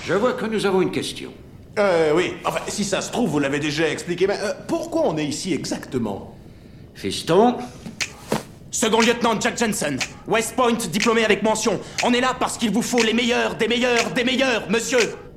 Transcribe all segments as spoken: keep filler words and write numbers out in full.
Je vois que nous avons une question. Euh, oui. Enfin, si ça se trouve, vous l'avez déjà expliqué, mais euh, pourquoi on est ici exactement? Fiston, Second lieutenant Jack Jensen, West Point, diplômé avec mention. On est là parce qu'il vous faut les meilleurs, des meilleurs, des meilleurs, monsieur.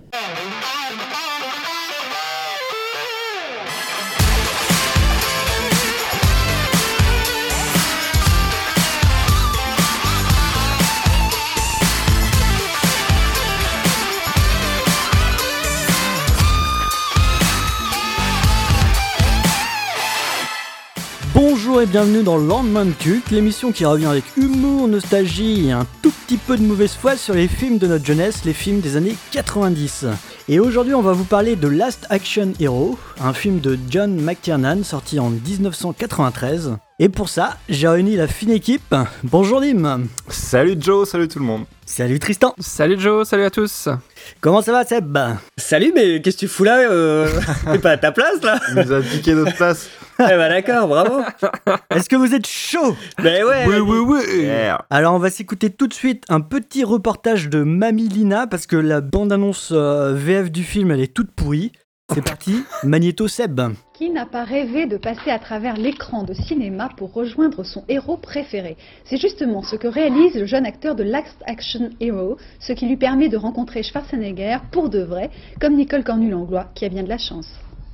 Bonjour et bienvenue dans Landman Cult, l'émission qui revient avec humour, nostalgie et un tout petit peu de mauvaise foi sur les films de notre jeunesse, les films des années quatre-vingt-dix. Et aujourd'hui on va vous parler de Last Action Hero, un film de John McTiernan sorti en dix-neuf cent quatre-vingt-treize. Et pour ça, j'ai réuni la fine équipe. Bonjour Dim. Salut Joe, salut tout le monde. Salut Tristan. Salut Joe, salut à tous. Comment ça va Seb? Salut, mais qu'est-ce que tu fous là euh... T'es pas à ta place là? Il nous a piqué notre place. Eh bah d'accord, bravo. Est-ce que vous êtes chaud? Ben ouais. Oui, oui, oui. Yeah. Alors on va s'écouter tout de suite un petit reportage de Mamie Lina parce que la bande-annonce euh, V F du film elle est toute pourrie. C'est parti, Magnéto Seb. Qui n'a pas rêvé de passer à travers l'écran de cinéma pour rejoindre son héros préféré? C'est justement ce que réalise le jeune acteur de Last Action Hero, ce qui lui permet de rencontrer Schwarzenegger pour de vrai, comme Nicole Cornu-Langlois qui a bien de la chance.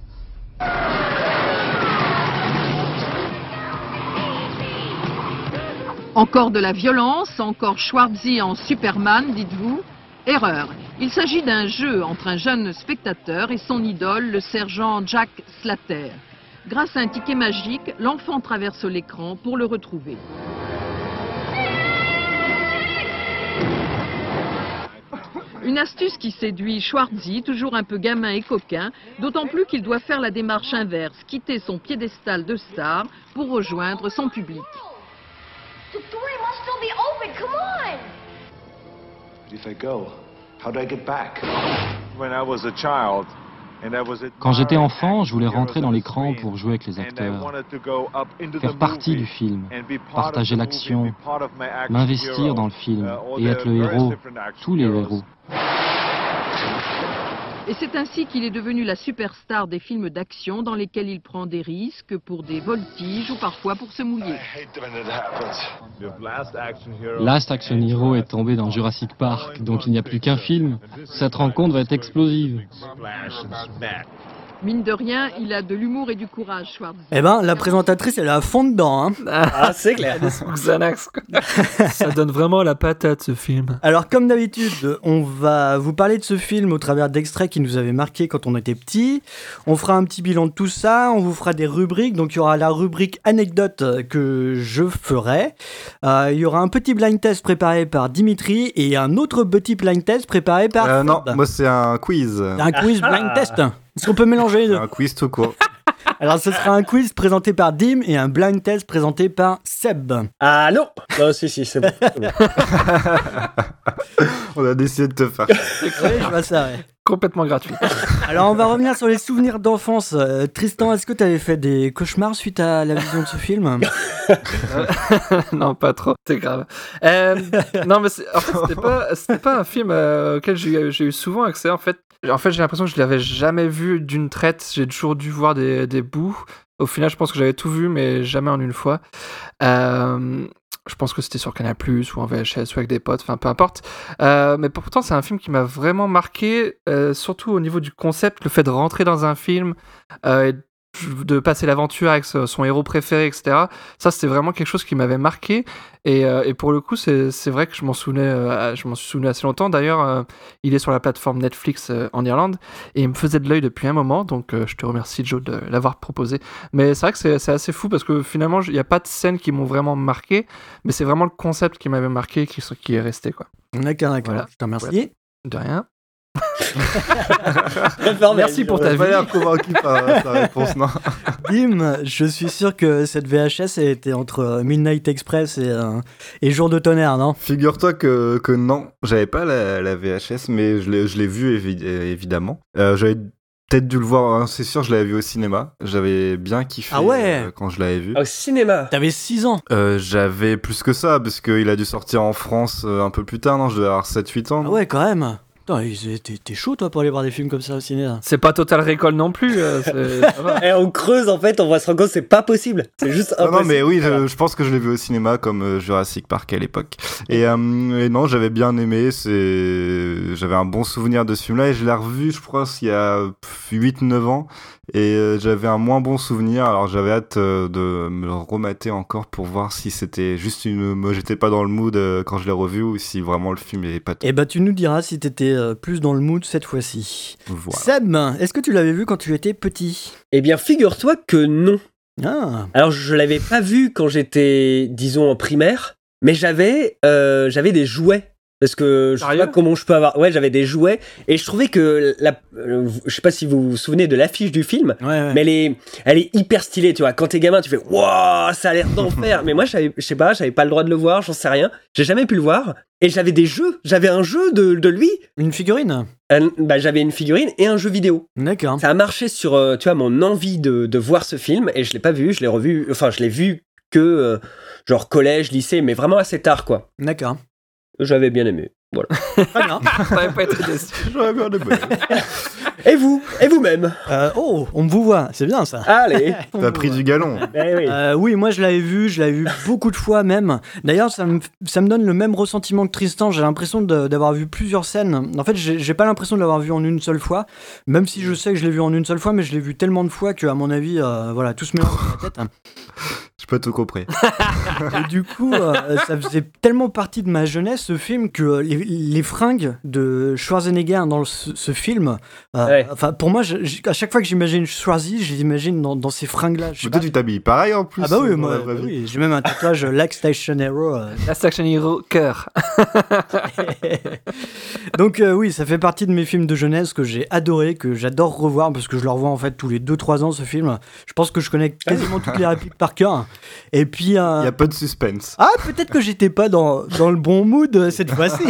Encore de la violence, encore Schwarzy en Superman, dites-vous? Erreur. Il s'agit d'un jeu entre un jeune spectateur et son idole, le sergent Jack Slater. Grâce à un ticket magique, l'enfant traverse l'écran pour le retrouver. Une astuce qui séduit Schwarzy, toujours un peu gamin et coquin, d'autant plus qu'il doit faire la démarche inverse, quitter son piédestal de star pour rejoindre son public. The door must still be open, come on! If I go, how do I get back? When I was a child, Quand j'étais enfant, je voulais rentrer dans l'écran pour jouer avec les acteurs, faire partie du film, partager l'action, m'investir dans le film et être le héros, tous les héros. Et c'est ainsi qu'il est devenu la superstar des films d'action dans lesquels il prend des risques pour des voltiges ou parfois pour se mouiller. Last Action Hero est tombé dans Jurassic Park, donc il n'y a plus qu'un film. Cette rencontre va être explosive. Mine de rien, il a de l'humour et du courage, Schwarzy. Eh ben, la présentatrice, elle est à fond dedans, hein. Ah, c'est clair. Xanax, quoi. Ça donne vraiment la patate, ce film. Alors, comme d'habitude, on va vous parler de ce film au travers d'extraits qui nous avaient marqué quand on était petits. On fera un petit bilan de tout ça, on vous fera des rubriques. Donc, il y aura la rubrique anecdote que je ferai. Euh, il y aura un petit blind test préparé par Dimitri et un autre petit blind test préparé par... Euh, non, moi c'est un quiz. Un quiz blind test. Est-ce qu'on peut mélanger les deux? Un quiz tout court. Alors ce sera un quiz présenté par Dim et un blind test présenté par Seb. Ah non. Non, si, si, c'est bon. C'est bon. On a décidé de te faire. Oui, je vois ça, ouais. Complètement gratuit. Alors on va revenir sur les souvenirs d'enfance. Euh, Tristan, est-ce que tu avais fait des cauchemars suite à la vision de ce film? Non, pas trop, c'est grave. Euh, non, mais c'est, en fait, c'était pas, c'était pas un film euh, auquel j'ai, j'ai eu souvent accès. En fait, en fait, j'ai l'impression que je l'avais jamais vu d'une traite. J'ai toujours dû voir des, des bouts. Au final, je pense que j'avais tout vu, mais jamais en une fois. Euh, je pense que c'était sur Canal plus, ou en V H S, ou avec des potes, enfin peu importe. Euh, mais pourtant, c'est un film qui m'a vraiment marqué, euh, surtout au niveau du concept, le fait de rentrer dans un film, euh, et de passer l'aventure avec son héros préféré, et cetera. Ça, c'était vraiment quelque chose qui m'avait marqué. Et, euh, et pour le coup, c'est, c'est vrai que je m'en souvenais, euh, je m'en suis souvenu assez longtemps. D'ailleurs, euh, il est sur la plateforme Netflix euh, en Irlande et il me faisait de l'œil depuis un moment. Donc, euh, je te remercie, Joe, de l'avoir proposé. Mais c'est vrai que c'est, c'est assez fou parce que finalement, il n'y a pas de scènes qui m'ont vraiment marqué, mais c'est vraiment le concept qui m'avait marqué qui, qui est resté, quoi. D'accord, d'accord. Voilà. Je te remercie. Voilà. De rien. Merci pour ta vie. Je suis pas convaincu par ta réponse, non. Dim, je suis sûr que cette V H S était entre Midnight Express et, euh, et Jour de tonnerre, non? Figure-toi que, que non, j'avais pas la, la V H S, mais je l'ai, je l'ai vu évi- évidemment. Euh, j'avais peut-être dû le voir, hein, c'est sûr, je l'avais vu au cinéma. J'avais bien kiffé ah ouais euh, quand je l'avais vu. Au cinéma? T'avais six ans? euh, J'avais plus que ça, parce qu'il a dû sortir en France euh, un peu plus tard, non? Je devais avoir sept huit ans. Ah ouais, quand même. Putain, t'es, t'es chaud toi pour aller voir des films comme ça au ciné. C'est pas Total Recall non plus. Euh, ça va. Et on creuse en fait, on va se rendre compte que c'est pas possible. C'est juste non, impossible. non, mais oui, je, je pense que je l'ai vu au cinéma comme euh, Jurassic Park à l'époque. Et, euh, et non, j'avais bien aimé. C'est... J'avais un bon souvenir de ce film-là et je l'ai revu, je crois, il y a huit neuf ans. Et euh, j'avais un moins bon souvenir. Alors j'avais hâte euh, de me le remater encore pour voir si c'était juste une. Moi, j'étais pas dans le mood euh, quand je l'ai revu ou si vraiment le film est pas. Et bah, tu nous diras si t'étais euh, plus dans le mood cette fois-ci. Voilà. Seb, est-ce que tu l'avais vu quand tu étais petit ? Eh bien, figure-toi que non. Ah. Alors, je l'avais pas vu quand j'étais, disons, en primaire, mais j'avais, euh, j'avais des jouets. Parce que je sais pas comment je peux avoir. Ouais, j'avais des jouets et je trouvais que la. Euh, je sais pas si vous vous souvenez de l'affiche du film, ouais, ouais. mais elle est, elle est hyper stylée, tu vois. Quand t'es gamin, tu fais waouh, ça a l'air d'enfer. Mais moi, j'avais, je sais pas, j'avais pas le droit de le voir, j'en sais rien. J'ai jamais pu le voir. Et j'avais des jeux. J'avais un jeu de, de lui. Une figurine. Un, bah, j'avais une figurine et un jeu vidéo. D'accord. Ça a marché sur, euh, tu vois, mon envie de, de voir ce film et je l'ai pas vu. Je l'ai revu. Enfin, je l'ai vu que euh, genre collège, lycée, mais vraiment assez tard, quoi. D'accord. J'avais bien aimé. Voilà. Très bien. Ça n'avait pas été déçu. J'aurais bien aimé. Et vous Et vous-même euh, Oh, on vous voit, c'est bien ça. Allez. T'as pris du galon. Eh oui. Euh, oui, moi je l'avais vu, je l'avais vu beaucoup de fois même. D'ailleurs, ça me, ça me donne le même ressentiment que Tristan. J'ai l'impression de, d'avoir vu plusieurs scènes. En fait, j'ai, j'ai pas l'impression de l'avoir vu en une seule fois, même si je sais que je l'ai vu en une seule fois, mais je l'ai vu tellement de fois que, à mon avis, euh, voilà, tout se mélange dans la tête. J'ai pas tout compris. Et du coup, euh, ça faisait tellement partie de ma jeunesse, ce film, que les, les fringues de Schwarzenegger dans le, ce, ce film, euh, ouais. enfin, pour moi, je, à chaque fois que j'imagine Schwarzy, je l'imagine dans, dans ces fringues-là. Mais toi, tu t'habilles pareil en plus. Ah bah oui, euh, moi, bah oui, j'ai même un tatouage Last Action Hero. Euh. Last Action Hero, cœur. Donc euh, oui, ça fait partie de mes films de jeunesse que j'ai adoré, que j'adore revoir, parce que je le revois en fait tous les deux trois ans, ce film. Je pense que je connais quasiment toutes les répliques par cœur. Et puis... Euh... Il y a pas de suspense. Ah, peut-être que j'étais pas dans, dans le bon mood cette fois-ci.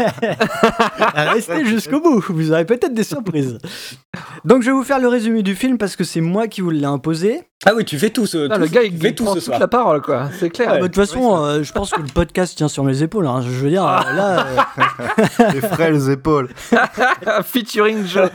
Restez jusqu'au bout, vous aurez peut-être des surprises. Donc je vais vous faire le résumé du film parce que c'est moi qui vous l'ai imposé. Ah oui, tu fais tout ce. Non, tout, le gars, il, fait il tout prend ce toute soir. la parole, quoi. C'est clair. Ah, bah, de toute façon, euh, je pense que le podcast tient sur mes épaules. Hein. Je veux dire, euh, là. Euh... Les frêles épaules. Featuring Joe.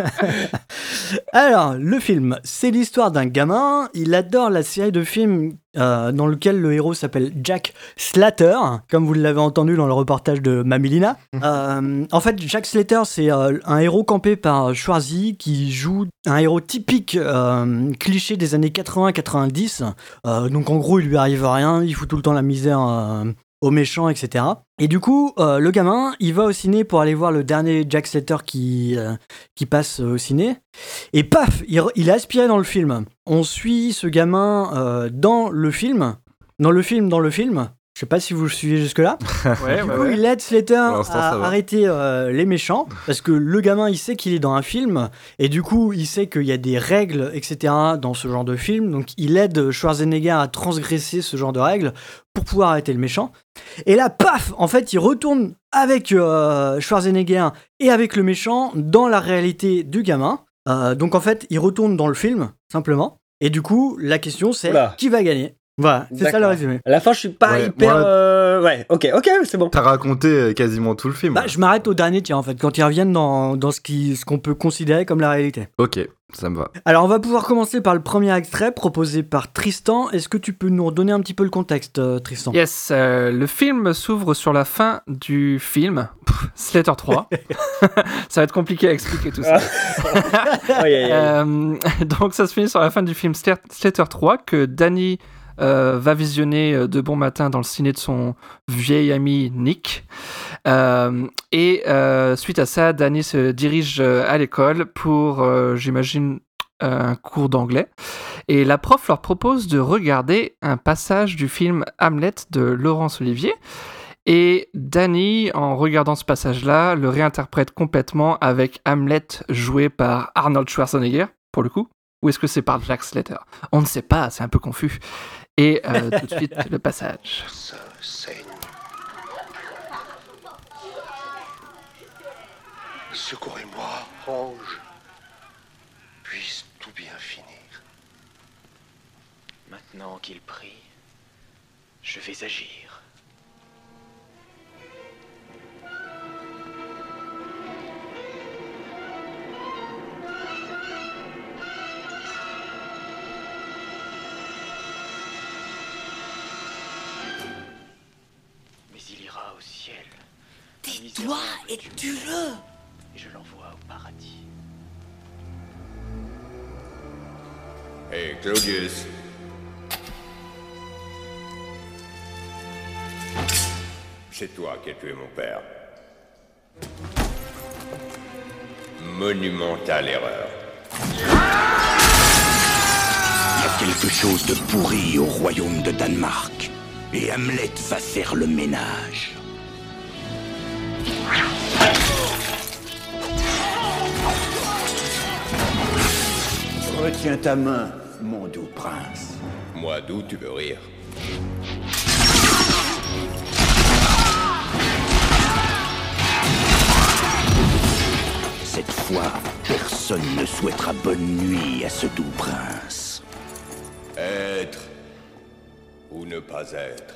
Alors, le film, c'est l'histoire d'un gamin. Il adore la série de films euh, dans lequel le héros s'appelle Jack Slater, comme vous l'avez entendu dans le reportage de Mamilina. Euh, en fait, Jack Slater, c'est euh, un héros campé par Schwarzy qui joue un héros typique euh, cliché des années quatre-vingts quatre-vingt-dix. Euh, donc en gros, il lui arrive rien, il fout tout le temps la misère euh, aux méchants, et cetera. Et du coup, euh, le gamin, il va au ciné pour aller voir le dernier Jack Slater qui, euh, qui passe au ciné. Et paf, il, il est aspiré dans le film. On suit ce gamin euh, dans le film, dans le film, dans le film. Je sais pas si vous le suivez jusque-là. Ouais, du ouais, coup, ouais. il aide Slater à ça va. arrêter euh, les méchants parce que le gamin, il sait qu'il est dans un film et du coup, il sait qu'il y a des règles, et cetera dans ce genre de film. Donc, il aide Schwarzenegger à transgresser ce genre de règles pour pouvoir arrêter le méchant. Et là, paf, en fait, il retourne avec euh, Schwarzenegger et avec le méchant dans la réalité du gamin. Euh, donc, en fait, il retourne dans le film, simplement. Et du coup, la question, c'est Oula. qui va gagner ? Voilà, c'est ça le résumé. À la fin, je suis pas Ouais, hyper. moi- euh, Ouais, ok, ok, c'est bon. T'as raconté quasiment tout le film. Bah, je m'arrête au dernier, tiens, en fait, quand ils reviennent dans, dans ce, qui, ce qu'on peut considérer comme la réalité. Ok, ça me va. Alors, on va pouvoir commencer par le premier extrait proposé par Tristan. Est-ce que tu peux nous redonner un petit peu le contexte, euh, Tristan ? Yes, euh, le film s'ouvre sur la fin du film Pff, Slater trois. Ça va être compliqué à expliquer tout ça. Aïe, aïe, aïe. Euh, donc ça se finit sur la fin du film Sla- Slater trois que Danny euh, va visionner euh, de bon matin dans le ciné de son vieil ami Nick. Euh, et euh, suite à ça, Danny se dirige euh, à l'école pour, euh, j'imagine, euh, un cours d'anglais. Et la prof leur propose de regarder un passage du film Hamlet de Laurence Olivier. Et Danny, en regardant ce passage-là, le réinterprète complètement avec Hamlet joué par Arnold Schwarzenegger, pour le coup. Ou est-ce que c'est par Jack Slater ? On ne sait pas, c'est un peu confus. Et euh, tout de suite, le passage. Ça saigne. Secourez-moi, ange. Puisse tout bien finir. Maintenant qu'il prie, je vais agir. Lève-toi et tue-le. Et je l'envoie au paradis. Hey, Claudius. C'est toi qui as tué mon père. Monumentale erreur. Il y a quelque chose de pourri au royaume de Danemark. Et Hamlet va faire le ménage. Retiens ta main, mon doux prince. Moi, d'où tu veux rire? Cette fois, personne ne souhaitera bonne nuit à ce doux prince. Être ou ne pas être.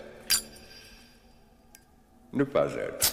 Ne pas être.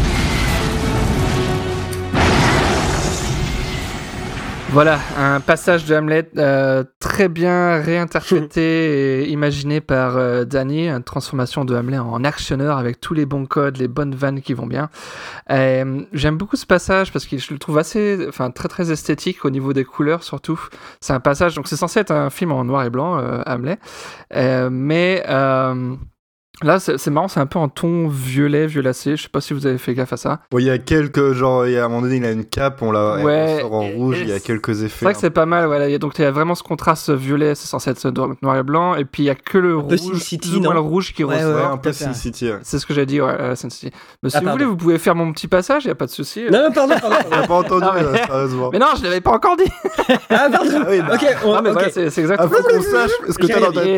Voilà, un passage de Hamlet euh, très bien réinterprété et imaginé par euh, Danny, une transformation de Hamlet en actionneur avec tous les bons codes, les bonnes vannes qui vont bien. Euh, j'aime beaucoup ce passage parce que je le trouve assez, enfin très très esthétique au niveau des couleurs surtout. C'est un passage, donc c'est censé être un film en noir et blanc, euh, Hamlet, euh, mais euh, là, c'est, c'est marrant, c'est un peu en ton violet, violacé. Je sais pas si vous avez fait gaffe à ça. Oui, il y a quelques, genre, il y a, à un moment donné, il a une cape, on la ouais, elle sort en rouge, il y a quelques effets. C'est vrai que c'est pas mal, voilà. Il y a, donc il y a vraiment ce contraste violet, c'est censé être noir et blanc, et puis il y a que le un rouge, Sin City, plus ou moins non le rouge qui ouais, ressort. Ouais, un peu Sin City. Ouais. C'est ce que j'ai dit, ouais, euh, Sin City. Mais si ah, vous pardon. voulez, vous pouvez faire mon petit passage, il y a pas de souci. Non, non, pardon, pardon. On l'a pas entendu, ah, mais... là, sérieusement. Mais non, je l'avais pas encore dit. Ah, pardon. Ah, oui, bah... Ok, on... non, mais okay. voilà, c'est, c'est exactement. Ah, faut qu'on sache ce que t'as dans ta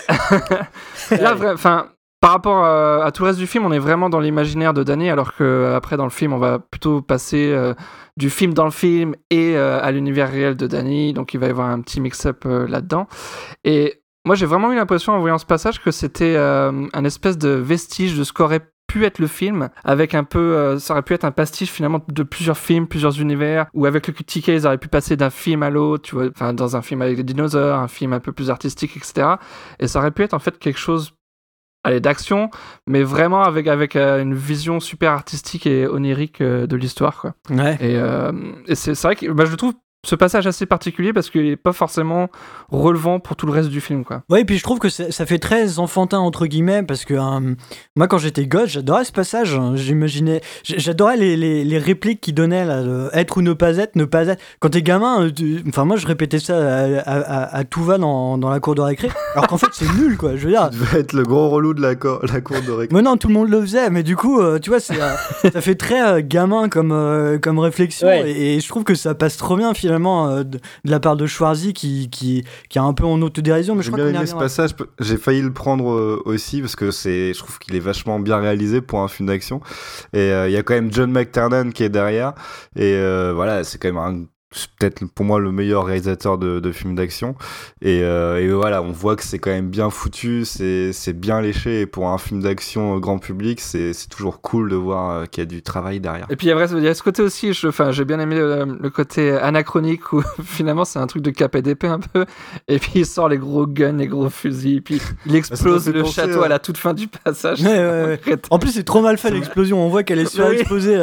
tête. Là, vrai, enfin. Par rapport à, à tout le reste du film, on est vraiment dans l'imaginaire de Danny, alors que après dans le film, on va plutôt passer euh, du film dans le film et euh, à l'univers réel de Danny, donc il va y avoir un petit mix-up euh, là-dedans. Et moi, j'ai vraiment eu l'impression en voyant ce passage que c'était euh, un espèce de vestige de ce qu'aurait pu être le film, avec un peu, euh, ça aurait pu être un pastiche finalement de plusieurs films, plusieurs univers, où avec le T K, ils auraient pu passer d'un film à l'autre, tu vois, enfin dans un film avec des dinosaures, un film un peu plus artistique, et cetera. Et ça aurait pu être en fait quelque chose allez, d'action, mais vraiment avec, avec euh, une vision super artistique et onirique euh, de l'histoire, quoi. Ouais. Et, euh, et c'est, c'est vrai que bah, je le trouve ce passage assez particulier parce qu'il est pas forcément relevant pour tout le reste du film, quoi. Ouais, et puis je trouve que ça fait très enfantin entre guillemets parce que euh, moi quand j'étais gosse, j'adorais ce passage. Hein, j'imaginais, j'adorais les, les, les répliques qu'il donnait là, de être ou ne pas être, ne pas être. Quand t'es gamin, tu... enfin moi je répétais ça à, à, à, à tout va dans, dans la cour de récré, alors qu'en fait c'est nul, quoi. Je veux dire. Tu devais être le gros relou de la, co- la cour de récré. Mais non, tout le monde le faisait, mais du coup, euh, tu vois, c'est, euh, ça fait très euh, gamin comme euh, comme réflexion, ouais. et, et je trouve que ça passe trop bien finalement. De, de la part de Schwarzy qui, qui, qui est un peu en autodérision, mais je j'ai crois bien qu'on aimé y ce passage, j'ai failli le prendre euh, aussi parce que c'est, je trouve qu'il est vachement bien réalisé pour un film d'action, et il euh, y a quand même John McTiernan qui est derrière, et euh, voilà, c'est quand même un c'est peut-être pour moi le meilleur réalisateur de, de films d'action, et, euh, et voilà, on voit que c'est quand même bien foutu, c'est, c'est bien léché, et pour un film d'action grand public, c'est, c'est toujours cool de voir euh, qu'il y a du travail derrière. Et puis il y a, il y a ce côté aussi, je, enfin, j'ai bien aimé le, le côté anachronique où finalement c'est un truc de cap et d'épée un peu, et puis il sort les gros guns, les gros fusils, puis il explose le penser, château ouais. à la toute fin du passage. Ouais, ouais, ouais. En plus c'est trop mal fait l'explosion, on voit qu'elle est surexplosée.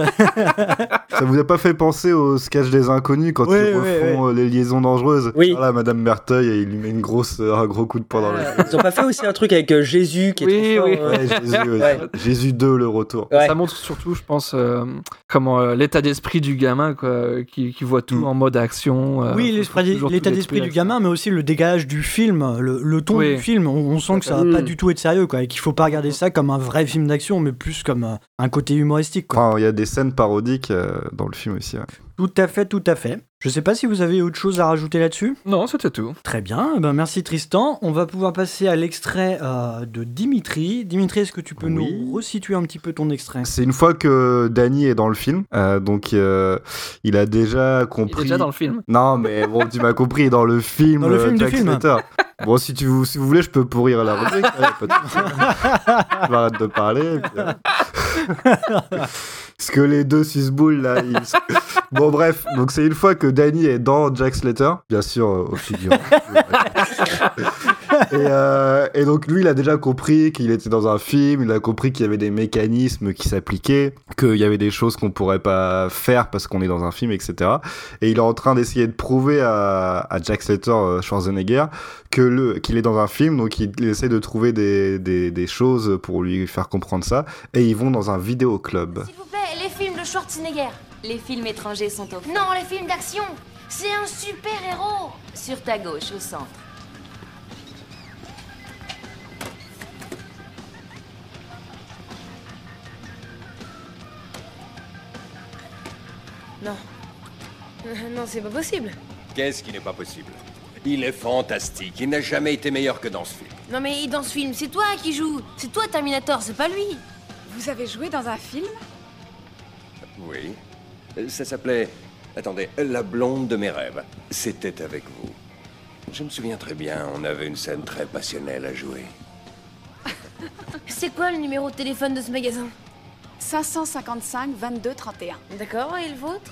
Ça vous a pas fait penser au sketch des Inconnus quand oui, ils refont oui, oui. les liaisons dangereuses? Oui. Là, Madame Merteuil, et il lui met une grosse, un gros coup de poing dans le. Ils ont pas fait aussi un truc avec euh, Jésus qui est oui, trop oui. fort, ouais, Jésus, ouais. Ouais. Jésus deux, le retour. Ouais. Ça montre surtout, je pense, euh, comment euh, l'état d'esprit du gamin, quoi, qui, qui voit tout mm. en mode action. Euh, oui, l'état d'esprit du gamin, mais aussi le dégage du film, le, le ton oui. du film. On, on sent que ça va mm. pas du tout être sérieux, quoi, et qu'il faut pas regarder ça comme un vrai film d'action, mais plus comme euh, un côté humoristique, quoi. Enfin, il y a des scènes parodiques euh, dans le film aussi. Ouais. Tout à fait, tout à fait. Je sais pas si vous avez autre chose à rajouter là-dessus. Non, c'était tout. Très bien, ben merci Tristan. On va pouvoir passer à l'extrait euh, de Dimitri. Dimitri, est-ce que tu peux oui. nous resituer un petit peu ton extrait? C'est une fois que Danny est dans le film, euh, donc euh, il a déjà compris... Il est déjà dans le film. Non, mais bon, tu m'as compris, il est dans le film. Dans le film euh, du film. Bon, si, tu, si vous voulez, je peux pourrir la rubrique. Je m'arrête de parler. Puis, euh... Parce que les deux susboules là, ils... Bon bref, donc c'est une fois que Danny est dans Jack Slater, bien sûr euh, au figurant. et, euh, et donc lui, il a déjà compris qu'il était dans un film, il a compris qu'il y avait des mécanismes qui s'appliquaient, qu'il y avait des choses qu'on pourrait pas faire parce qu'on est dans un film, et cetera. Et il est en train d'essayer de prouver à, à Jack Slater, Schwarzenegger, que le, qu'il est dans un film, donc il, il essaie de trouver des, des, des choses pour lui faire comprendre ça, et ils vont dans un vidéoclub. S'il vous plaît, les films de Schwarzenegger. Les films étrangers sont au fond. Non, les films d'action. C'est un super-héros. Sur ta gauche, au centre. Non. Euh, non, c'est pas possible. Qu'est-ce qui n'est pas possible? Il est fantastique. Il n'a jamais été meilleur que dans ce film. Non mais dans ce film, c'est toi qui joues. C'est toi Terminator, c'est pas lui. Vous avez joué dans un film? Oui. Ça s'appelait... Attendez, La blonde de mes rêves. C'était avec vous. Je me souviens très bien, on avait une scène très passionnelle à jouer. C'est quoi le numéro de téléphone de ce magasin? cinq cent cinquante-cinq vingt-deux trente et un. D'accord, et le vôtre?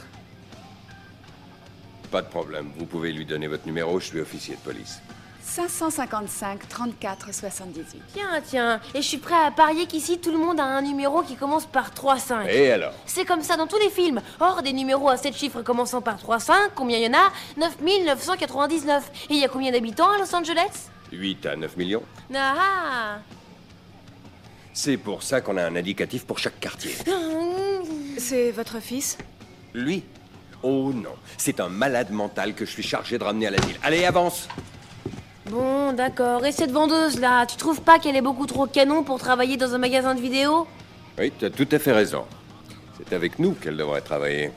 Pas de problème, vous pouvez lui donner votre numéro, je suis officier de police. cinq cent cinquante-cinq trente-quatre soixante-dix-huit. Tiens, tiens, et je suis prêt à parier qu'ici tout le monde a un numéro qui commence par trois cinq. Et alors? C'est comme ça dans tous les films. Or, des numéros à sept chiffres commençant par trois cinq, combien il y en a? neuf mille neuf cent quatre-vingt-dix-neuf. Et il y a combien d'habitants à Los Angeles? huit à neuf millions. Ah! C'est pour ça qu'on a un indicatif pour chaque quartier. C'est votre fils? Lui? Oh non, c'est un malade mental que je suis chargé de ramener à l'asile. Allez, avance! Bon, d'accord. Et cette vendeuse, là, tu trouves pas qu'elle est beaucoup trop canon pour travailler dans un magasin de vidéo? Oui, tu as tout à fait raison. C'est avec nous qu'elle devrait travailler.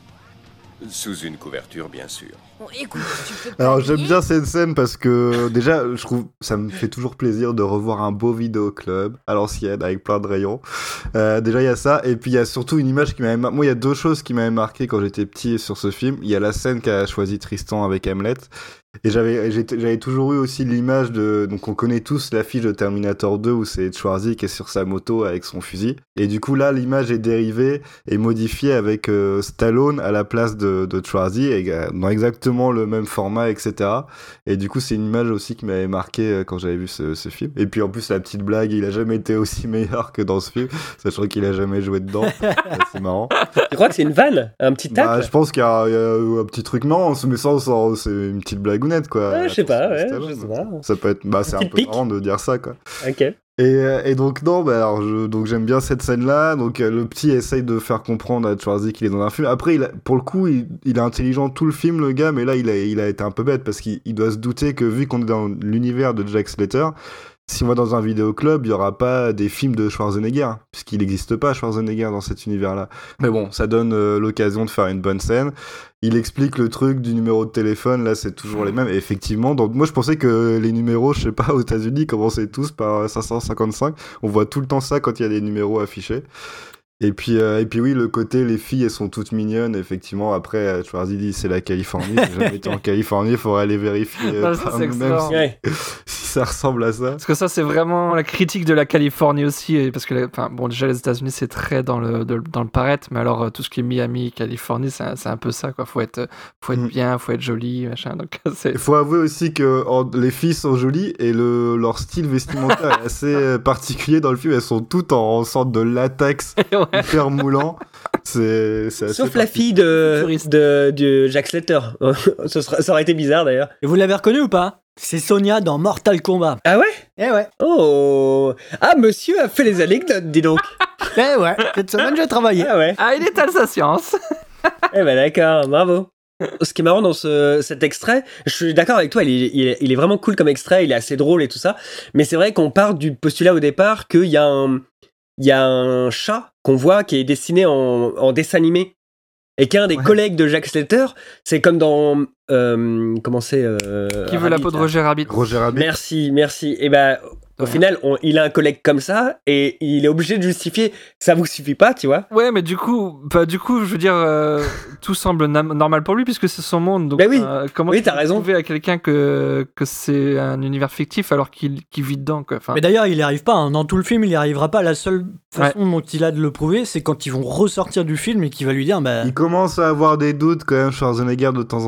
Sous une couverture, bien sûr. Bon, écoute, tu peux Alors j'aime bien cette scène parce que déjà je trouve ça me fait toujours plaisir de revoir un beau vidéoclub à l'ancienne avec plein de rayons. Euh, déjà il y a ça et puis il y a surtout une image qui m'avait mar... moi il y a deux choses qui m'avaient marqué quand j'étais petit sur ce film. Il y a la scène qu'a choisi Tristan avec Hamlet. Et j'avais, j'avais toujours eu aussi l'image de... Donc on connaît tous l'affiche de Terminator deux où c'est Schwarzy qui est sur sa moto avec son fusil. Et du coup là, l'image est dérivée et modifiée avec euh, Stallone à la place de, de Schwarzy, et, euh, dans exactement le même format, et cetera. Et du coup, c'est une image aussi qui m'avait marqué euh, quand j'avais vu ce, ce film. Et puis en plus, la petite blague, il a jamais été aussi meilleur que dans ce film, sachant qu'il a jamais joué dedans. C'est marrant. Tu crois que c'est une vanne? Un petit tacle? Bah, je pense qu'il y a, il y a un petit truc marrant, mais ça, ça, c'est une petite blague. Quoi. Ouais, je sais pas, ouais, je sais pas. Ça peut être, bah, c'est un peu pique. Marrant de dire ça, quoi. Ok. Et, et donc, non, bah, alors, je, donc j'aime bien cette scène-là. Donc, euh, le petit essaye de faire comprendre à Schwarzy qu'il est dans un film. Après, il a, pour le coup, il, il est intelligent tout le film, le gars, mais là, il a, il a été un peu bête parce qu'il il doit se douter que vu qu'on est dans l'univers de Jack Slater, si on va dans un vidéoclub, il n'y aura pas des films de Schwarzenegger, puisqu'il n'existe pas Schwarzenegger dans cet univers-là. Mais bon, ça donne euh, l'occasion de faire une bonne scène. Il explique le truc du numéro de téléphone, là c'est toujours les mêmes. Et effectivement, donc, moi je pensais que les numéros, je sais pas, aux États-Unis commençaient tous par cinq cent cinquante-cinq. On voit tout le temps ça quand il y a des numéros affichés. Et puis, euh, et puis oui, le côté, les filles, elles sont toutes mignonnes, effectivement. Après, Schwarzy dit, c'est la Californie. J'ai jamais été en Californie, il faudrait aller vérifier non, euh, ça, par c'est nous-mêmes si, ouais. si ça ressemble à ça. Parce que ça, c'est vraiment la critique de la Californie aussi. Et parce que, enfin, bon, déjà, les États-Unis, c'est très dans le, de, dans le paraître. Mais alors, tout ce qui est Miami, Californie, c'est, c'est un peu ça, quoi. Faut être, faut être mm. bien, faut être joli, machin. Donc, c'est... Il faut avouer aussi que oh, les filles sont jolies et le, leur style vestimentaire est assez particulier dans le film. Elles sont toutes en, en sorte de latex ouais. hyper moulant. C'est, c'est assez Sauf la fille de, de, de Jack Slater. ça, sera, ça aurait été bizarre d'ailleurs. Et vous l'avez reconnue ou pas? C'est Sonia dans Mortal Kombat. Ah ouais? Eh ouais. Oh. Ah, monsieur a fait les anecdotes, dis donc. Eh ouais, cette semaine j'ai travaillé. Ah ouais. Ah, il est Alsacience. Eh ben d'accord, bravo. Ce qui est marrant dans ce, cet extrait, je suis d'accord avec toi, il est, il, est, il est vraiment cool comme extrait, il est assez drôle et tout ça. Mais c'est vrai qu'on part du postulat au départ qu'il y a un... Il y a un chat qu'on voit qui est dessiné en, en dessin animé et qui est un des ouais. collègues de Jack Slater. C'est comme dans euh, comment c'est euh, Qui veut Rabbit, la peau de Roger Rabbit. Roger Rabbit. Merci, merci. Et ben au ouais. final, on, il a un collègue comme ça et il est obligé de justifier. Ça vous suffit pas, tu vois? Ouais, mais du coup, bah, du coup, je veux dire, euh, tout semble nam- normal pour lui puisque c'est son monde. Donc, bah oui, euh, comment oui, tu t'as peux raison. prouver à quelqu'un que que c'est un univers fictif alors qu'il, qu'il vit dedans, quoi. Enfin... Mais d'ailleurs, il n'y arrive pas. Hein. Dans tout le film, il n'y arrivera pas. La seule façon ouais. dont il a de le prouver, c'est quand ils vont ressortir du film et qu'il va lui dire, bah. Il commence à avoir des doutes quand même, Schwarzenegger de temps en temps. Ouais,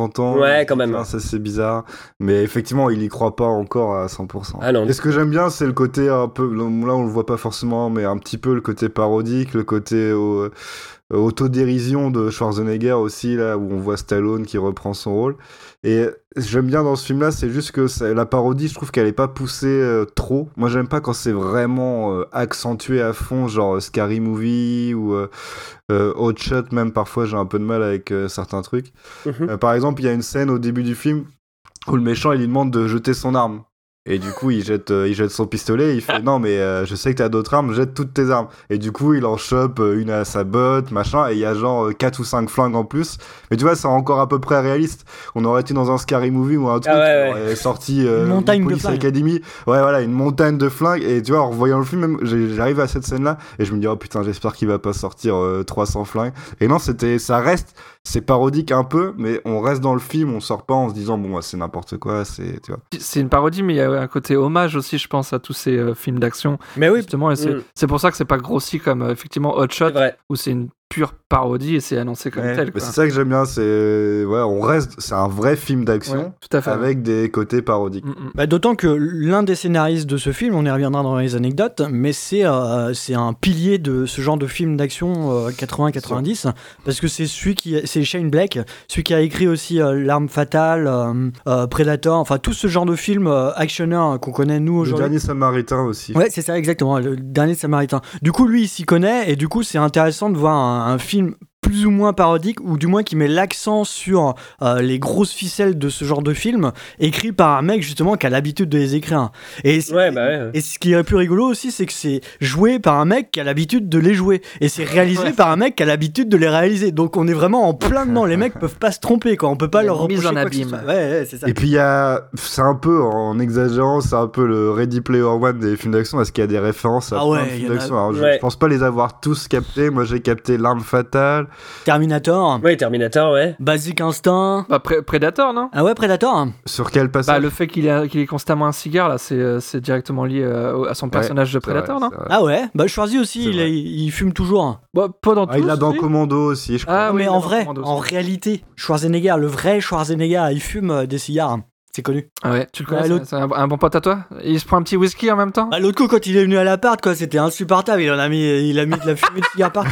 Ouais, quand même. Ça, c'est bizarre. Mais effectivement, il y croit pas encore à cent pour cent. Ah non. Et ce que j'aime bien, c'est le côté un peu, là on le voit pas forcément, mais un petit peu le côté parodique, le côté euh, autodérision de Schwarzenegger aussi, là où on voit Stallone qui reprend son rôle. Et j'aime bien dans ce film-là, c'est juste que c'est, la parodie, je trouve qu'elle est pas poussée euh, trop. Moi, j'aime pas quand c'est vraiment euh, accentué à fond, genre Scary Movie ou euh, euh, Hot Shot, même parfois j'ai un peu de mal avec euh, certains trucs. Mm-hmm. Euh, par exemple, il y a une scène au début du film où le méchant, il lui demande de jeter son arme. Et du coup, il jette, euh, il jette son pistolet, il fait non, mais euh, je sais que t'as d'autres armes, jette toutes tes armes. Et du coup, il en chope euh, une à sa botte, machin, et il y a genre quatre euh, ou cinq flingues en plus. Mais tu vois, c'est encore à peu près réaliste. On aurait été dans un Scary Movie ou un truc, ah ouais, on aurait ouais. sorti euh, une montagne Police de flingues. Academy. Ouais, voilà, une montagne de flingues. Et tu vois, en revoyant le film, même, j'arrive à cette scène-là, et je me dis, oh putain, j'espère qu'il va pas sortir euh, trois cents flingues. Et non, c'était, ça reste, c'est parodique un peu, mais on reste dans le film, on sort pas en se disant, bon, c'est n'importe quoi, c'est, tu vois. C'est une parodie, mais il y a un côté hommage aussi, je pense, à tous ces euh, films d'action. Mais oui, justement, et c'est, mm. c'est pour ça que c'est pas grossi comme euh, effectivement Hot Shot, où c'est une pure parodie et c'est annoncé comme ouais, tel. C'est ça que j'aime bien, c'est ouais, on reste, c'est un vrai film d'action, ouais, tout à fait, avec ouais. des côtés parodiques. Mm-mm. Bah, d'autant que l'un des scénaristes de ce film, on y reviendra dans les anecdotes, mais c'est euh, c'est un pilier de ce genre de film d'action euh, quatre-vingts quatre-vingt-dix, parce que c'est celui qui, c'est Shane Black, celui qui a écrit aussi euh, L'Arme Fatale, euh, euh, Predator, enfin tout ce genre de films euh, actionneurs qu'on connaît nous aujourd'hui. Le Dernier Samaritain aussi. Ouais, c'est ça exactement, le Dernier Samaritain. Du coup, lui, il s'y connaît et du coup, c'est intéressant de voir un, un film plus ou moins parodique, ou du moins qui met l'accent sur euh, les grosses ficelles de ce genre de film, écrit par un mec justement qui a l'habitude de les écrire. Et, ouais, bah ouais. et ce qui est plus rigolo aussi, c'est que c'est joué par un mec qui a l'habitude de les jouer, et c'est réalisé ouais. par un mec qui a l'habitude de les réaliser. Donc on est vraiment en plein dedans. Les mecs peuvent pas se tromper, quoi. On peut pas leur reprocher mise en quoi abîme. Que ce soit. Ouais, ouais, c'est ça. Et puis il y a, c'est un peu en exagérant, c'est un peu le Ready Player One des films d'action, parce qu'il y a des références à ah plein ouais, de films d'action. A... Alors, je, ouais. je pense pas les avoir tous captés. Moi j'ai capté L'Arme Fatale, Terminator. Ouais, Terminator, ouais. Basic Instinct. Bah, Pré- Predator, non? Ah ouais, Predator. Sur quel passage? Bah, le fait qu'il ait, qu'il ait constamment un cigare, là, c'est, c'est directement lié euh, à son personnage ouais, de Predator, vrai, non? Ah ouais, bah Schwarzy aussi, il, est, il fume toujours. Bah, pas dans ah, tous, il l'a dans oui. Commando aussi, je crois. Ah, mais en vrai, en réalité, Schwarzenegger, le vrai Schwarzenegger, il fume des cigares. C'est connu. Ah ouais, tu le connais, bah, c'est, c'est un, un bon pote à toi? Il se prend un petit whisky en même temps? Bah, l'autre coup, quand il est venu à l'appart, quoi, c'était insupportable. Il en a mis, il a mis de la fumée de cigare partout.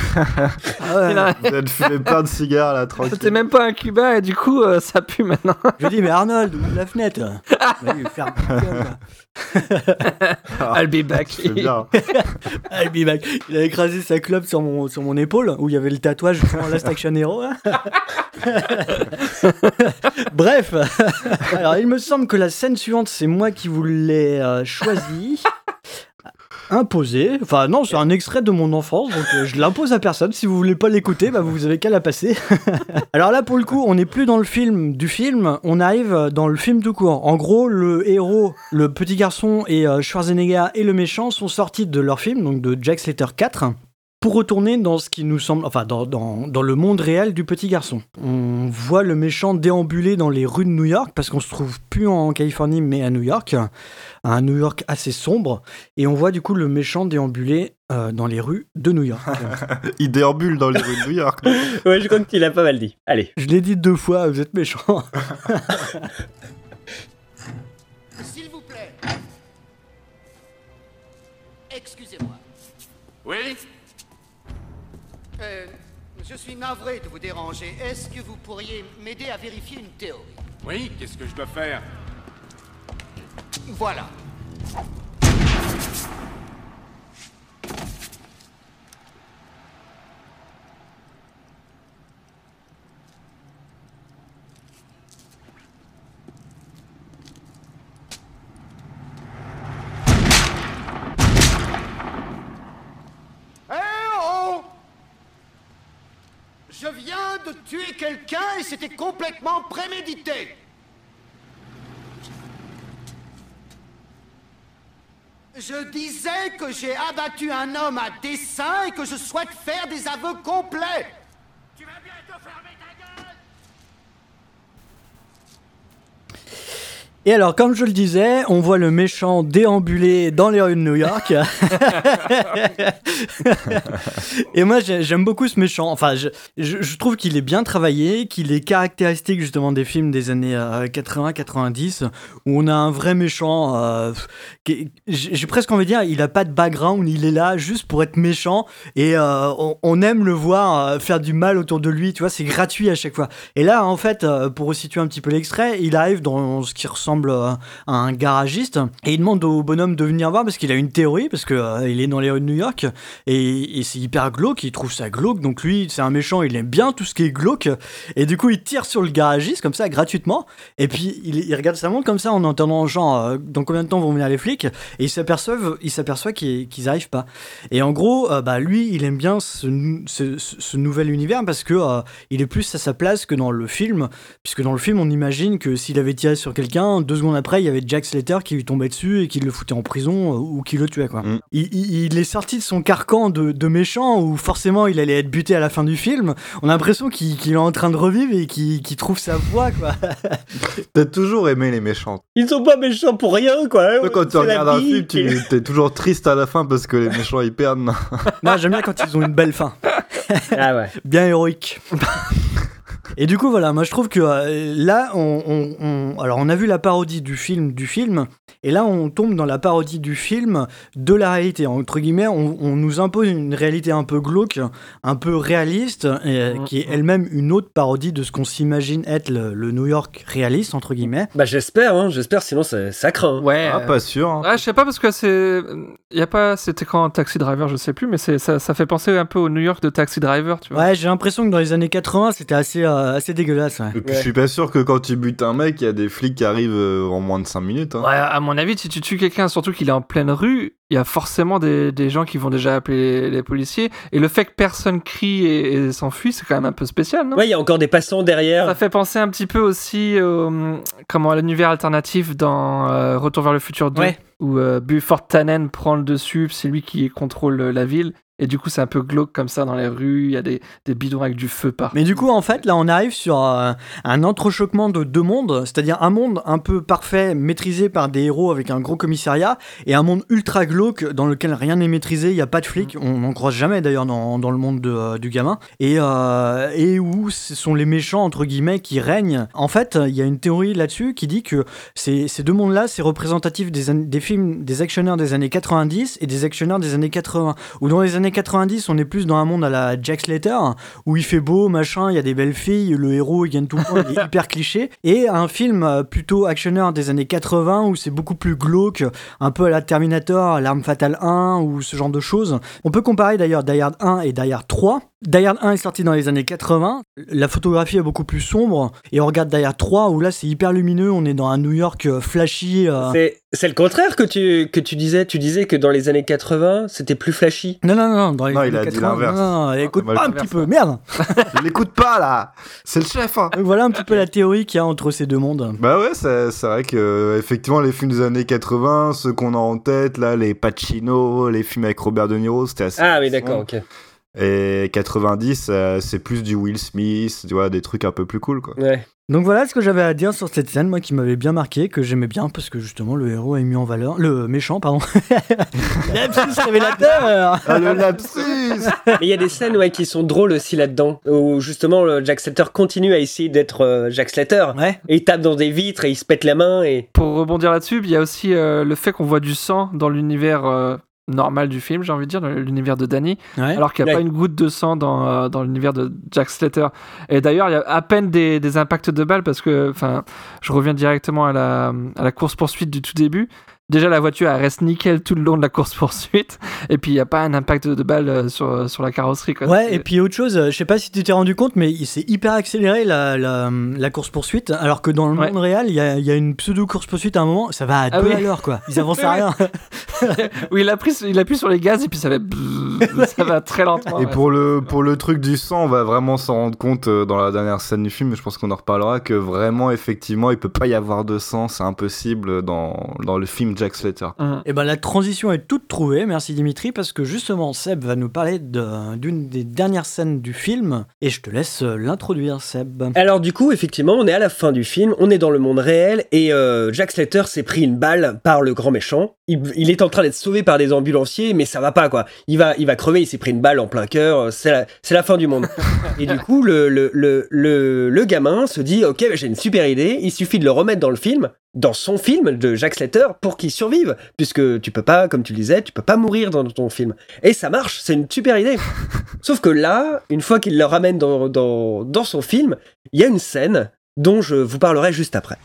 Ah ouais. A... Vous êtes fumé plein de cigares, là, tranquille. C'était même pas un Cuba, et du coup, euh, ça pue maintenant. Je dis, mais Arnold, ouvre la fenêtre. Il va lui faire ah, I'll be back. C'est bien. I'll be back. Il a écrasé sa clope sur mon, sur mon épaule, où il y avait le tatouage justement Last Action Hero. Bref. Alors, il me semble que la scène suivante, c'est moi qui vous l'ai euh, choisi. Imposé. Enfin, non, c'est un extrait de mon enfance, donc euh, je l'impose à personne. Si vous voulez pas l'écouter, bah, vous avez qu'à la passer. Alors là, pour le coup, on n'est plus dans le film du film, on arrive dans le film tout court. En gros, le héros, le petit garçon et euh, Schwarzenegger et le méchant sont sortis de leur film, donc de Jack Slater quatre, pour retourner dans ce qui nous semble, enfin dans, dans, dans le monde réel du petit garçon. On voit le méchant déambuler dans les rues de New York, parce qu'on se trouve plus en Californie mais à New York, un New York assez sombre, et on voit du coup le méchant déambuler euh, dans les rues de New York. Il déambule dans les rues de New York. Ouais, je crois que tu l'as pas mal dit. Allez. Je l'ai dit deux fois, vous êtes méchant. S'il vous plaît. Excusez-moi. Oui? Euh, je suis navré de vous déranger. Est-ce que vous pourriez m'aider à vérifier une théorie? Oui, qu'est-ce que je dois faire? Voilà. Je viens de tuer quelqu'un et c'était complètement prémédité. Je disais que j'ai abattu un homme à dessein et que je souhaite faire des aveux complets. Tu vas bientôt fermer ta gueule. Et alors, comme je le disais, on voit le méchant déambuler dans les rues de New York. Et moi, j'aime beaucoup ce méchant. Enfin, je, je, je trouve qu'il est bien travaillé, qu'il est caractéristique justement des films des années euh, quatre-vingts quatre-vingt-dix, où on a un vrai méchant. Euh, qui, j'ai presque envie de dire, il a pas de background, il est là juste pour être méchant. Et euh, on, on aime le voir euh, faire du mal autour de lui. Tu vois, c'est gratuit à chaque fois. Et là, en fait, euh, pour resituer un petit peu l'extrait, il arrive dans ce qui ressemble à un garagiste et il demande au bonhomme de venir voir parce qu'il a une théorie, parce qu'il euh, est dans les rues de New York et, et c'est hyper glauque, il trouve ça glauque, donc lui c'est un méchant, il aime bien tout ce qui est glauque et du coup il tire sur le garagiste comme ça gratuitement et puis il, il regarde sa montre comme ça en entendant genre euh, dans combien de temps vont venir les flics et il s'aperçoit, il s'aperçoit qu'ils, qu'ils arrivent pas et en gros euh, bah, lui il aime bien ce, ce, ce nouvel univers parce que euh, il est plus à sa place que dans le film, puisque dans le film on imagine que s'il avait tiré sur quelqu'un, deux secondes après, il y avait Jack Slater qui lui tombait dessus et qui le foutait en prison euh, ou qui le tuait, quoi. Mm. Il, il, il est sorti de son carcan de, de méchant où forcément il allait être buté à la fin du film. On a l'impression qu'il, qu'il est en train de revivre et qu'il, qu'il trouve sa voix, quoi. T'as toujours aimé les méchants. Ils sont pas méchants pour rien, quoi. Toi, quand tu regardes un film, tu t'es toujours triste à la fin parce que les méchants ils perdent. Moi, j'aime bien quand ils ont une belle fin. Ah ouais. Bien héroïque. Et du coup, voilà, moi je trouve que euh, là, on, on, on, alors on a vu la parodie du film, du film, et là on tombe dans la parodie du film de la réalité. Entre guillemets, on, on nous impose une réalité un peu glauque, un peu réaliste, et, mmh. qui est elle-même une autre parodie de ce qu'on s'imagine être le, le New York réaliste, entre guillemets. Bah j'espère, hein, j'espère, sinon ça, ça craint. Ouais. Ah, pas sûr. Hein. Ah, je sais pas parce que c'est, y a pas, c'était quand Taxi Driver, je sais plus, mais c'est ça, ça fait penser un peu au New York de Taxi Driver, tu vois. Ouais, j'ai l'impression que dans les années quatre-vingts, c'était assez, euh, assez dégueulasse. Ouais. Et puis Ouais. je suis pas sûr que quand tu butes un mec, il y a des flics qui arrivent euh, en moins de cinq minutes. Hein. Ouais, à mon avis, si tu tues quelqu'un, surtout qu'il est en pleine rue, il y a forcément des, des gens qui vont déjà appeler les, les policiers. Et le fait que personne crie et, et s'enfuit, c'est quand même un peu spécial, non ? Ouais, il y a encore des passants derrière. Ça fait penser un petit peu aussi au, comment, à l'univers alternatif dans euh, Retour vers le futur deux, ouais. où euh, Buford Tannen prend le dessus, c'est lui qui contrôle la ville. Et du coup, c'est un peu glauque comme ça dans les rues, il y a des, des bidons avec du feu partout. Mais du coup, en fait, là, on arrive sur euh, un entrechoquement de deux mondes, c'est-à-dire un monde un peu parfait, maîtrisé par des héros avec un gros commissariat, et un monde ultra glauque dans lequel rien n'est maîtrisé, il n'y a pas de flics, on n'en croise jamais d'ailleurs dans, dans le monde de, euh, du gamin, et, euh, et où ce sont les méchants, entre guillemets, qui règnent. En fait, il y a une théorie là-dessus qui dit que ces, ces deux mondes-là, c'est représentatif des, an- des films, des actionneurs des années quatre-vingt-dix et des actionneurs des années quatre-vingts, où dans les années quatre-vingt-dix, on est plus dans un monde à la Jack Slater, où il fait beau, machin, il y a des belles filles, le héros il gagne tout le temps, il est hyper cliché, et un film plutôt actionneur des années quatre-vingts, où c'est beaucoup plus glauque, un peu à la Terminator, L'Arme Fatale un, ou ce genre de choses. On peut comparer d'ailleurs Die Hard un et Die Hard trois. Die Hard un est sorti dans les années quatre-vingts, la photographie est beaucoup plus sombre, et on regarde Die Hard trois, où là c'est hyper lumineux, on est dans un New York flashy. Euh... C'est, c'est le contraire que tu, que tu disais, tu disais que dans les années quatre-vingts, c'était plus flashy. Non, non, non, dans les Non, années il a dit quatre-vingts, l'inverse. non, non, écoute Non, pas un petit peu, merde. Je l'écoute pas là. C'est le chef. Hein. Donc voilà un petit peu la théorie qu'il y a entre ces deux mondes. Bah ouais, c'est, c'est vrai que euh, effectivement les films des années quatre-vingts, ceux qu'on a en tête là, les Pacino, les films avec Robert De Niro, c'était assez. Ah oui, d'accord, ok. Et quatre-vingt-dix, euh, c'est plus du Will Smith, tu vois, des trucs un peu plus cool, quoi. Ouais. Donc voilà ce que j'avais à dire sur cette scène, moi qui m'avait bien marqué, que j'aimais bien parce que justement le héros est mis en valeur, le méchant, pardon. Lapsus révélateur. Ah, le lapsus. Mais il y a des scènes ouais, qui sont drôles aussi là-dedans, où justement le Jack Slater continue à essayer d'être euh, Jack Slater. Ouais. Et il tape dans des vitres et il se pète la main. Et... Pour rebondir là-dessus, il y a aussi euh, le fait qu'on voit du sang dans l'univers euh, normal du film, j'ai envie de dire, dans l'univers de Danny, Ouais. alors qu'il n'y a Ouais. pas une goutte de sang dans, euh, dans l'univers de Jack Slater. Et d'ailleurs, il y a à peine des, des impacts de balles, parce que, enfin, je reviens directement à la, à la course-poursuite du tout début. Déjà, la voiture, elle reste nickel tout le long de la course-poursuite, et puis il n'y a pas un impact de balle euh, sur, sur la carrosserie, quoi. Ouais, C'est- et puis autre chose, euh, je sais pas si tu t'es rendu compte, mais il s'est hyper accéléré la, la, la course-poursuite, alors que dans le Ouais. monde réel, il y a, il y a une pseudo-course-poursuite à un moment, ça va à Ah deux oui. à l'heure, quoi. Ils avancent à rien. Oui, il, a pris, il appuie sur les gaz, et puis ça va, ça va très lentement. Et ouais. pour le, pour le truc du sang, on va vraiment s'en rendre compte euh, dans la dernière scène du film, mais je pense qu'on en reparlera, que vraiment, effectivement, il peut pas y avoir de sang, c'est impossible dans, dans le film donc Jack Slater. Mmh. Et ben la transition est toute trouvée, merci Dimitri, parce que justement Seb va nous parler de, d'une des dernières scènes du film, et je te laisse l'introduire, Seb. Alors du coup, effectivement, on est à la fin du film, on est dans le monde réel, et euh, Jack Slater s'est pris une balle par le grand méchant. Il, il est en train d'être sauvé par des ambulanciers, mais ça va pas quoi. Il va, il va crever, il s'est pris une balle en plein cœur, c'est la, c'est la fin du monde. Et du coup, le, le, le, le, le gamin se dit, ok, j'ai une super idée, il suffit de le remettre dans le film, dans son film de Jack Slater, pour qu'il survive, puisque tu peux pas, comme tu le disais, tu peux pas mourir dans ton film. Et ça marche, c'est une super idée. Sauf que là, une fois qu'il le ramène dans, dans, dans son film, il y a une scène dont je vous parlerai juste après.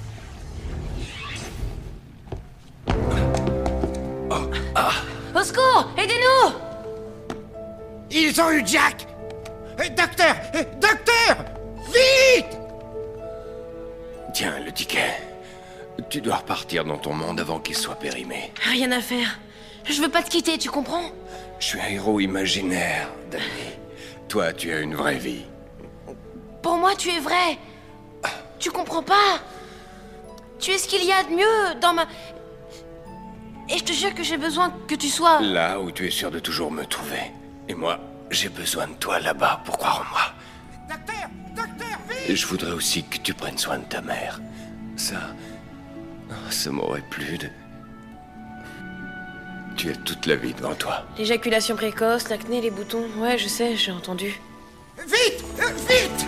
Au secours, aidez-nous! Ils ont eu Jack! Eh, docteur! Eh, docteur! Vite! Tiens, le ticket. Tu dois repartir dans ton monde avant qu'il soit périmé. Rien à faire. Je veux pas te quitter, tu comprends? Je suis un héros imaginaire, Danny. Toi, tu as une vraie vie. Pour moi, tu es vrai. Tu comprends pas? Tu es ce qu'il y a de mieux dans ma... Et je te jure que j'ai besoin que tu sois... Là où tu es sûr de toujours me trouver. Et moi, j'ai besoin de toi là-bas pour croire en moi. Docteur! Docteur, vite! Et je voudrais aussi que tu prennes soin de ta mère. Ça... Ça m'aurait plu de... Tu as toute la vie devant toi. L'éjaculation précoce, l'acné, les boutons... Ouais, je sais, j'ai entendu. Vite! Vite!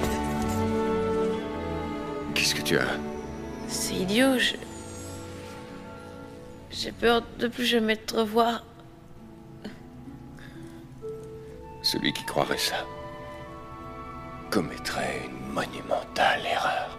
Qu'est-ce que tu as? C'est idiot, je... J'ai peur de plus jamais te revoir. Celui qui croirait ça commettrait une monumentale erreur.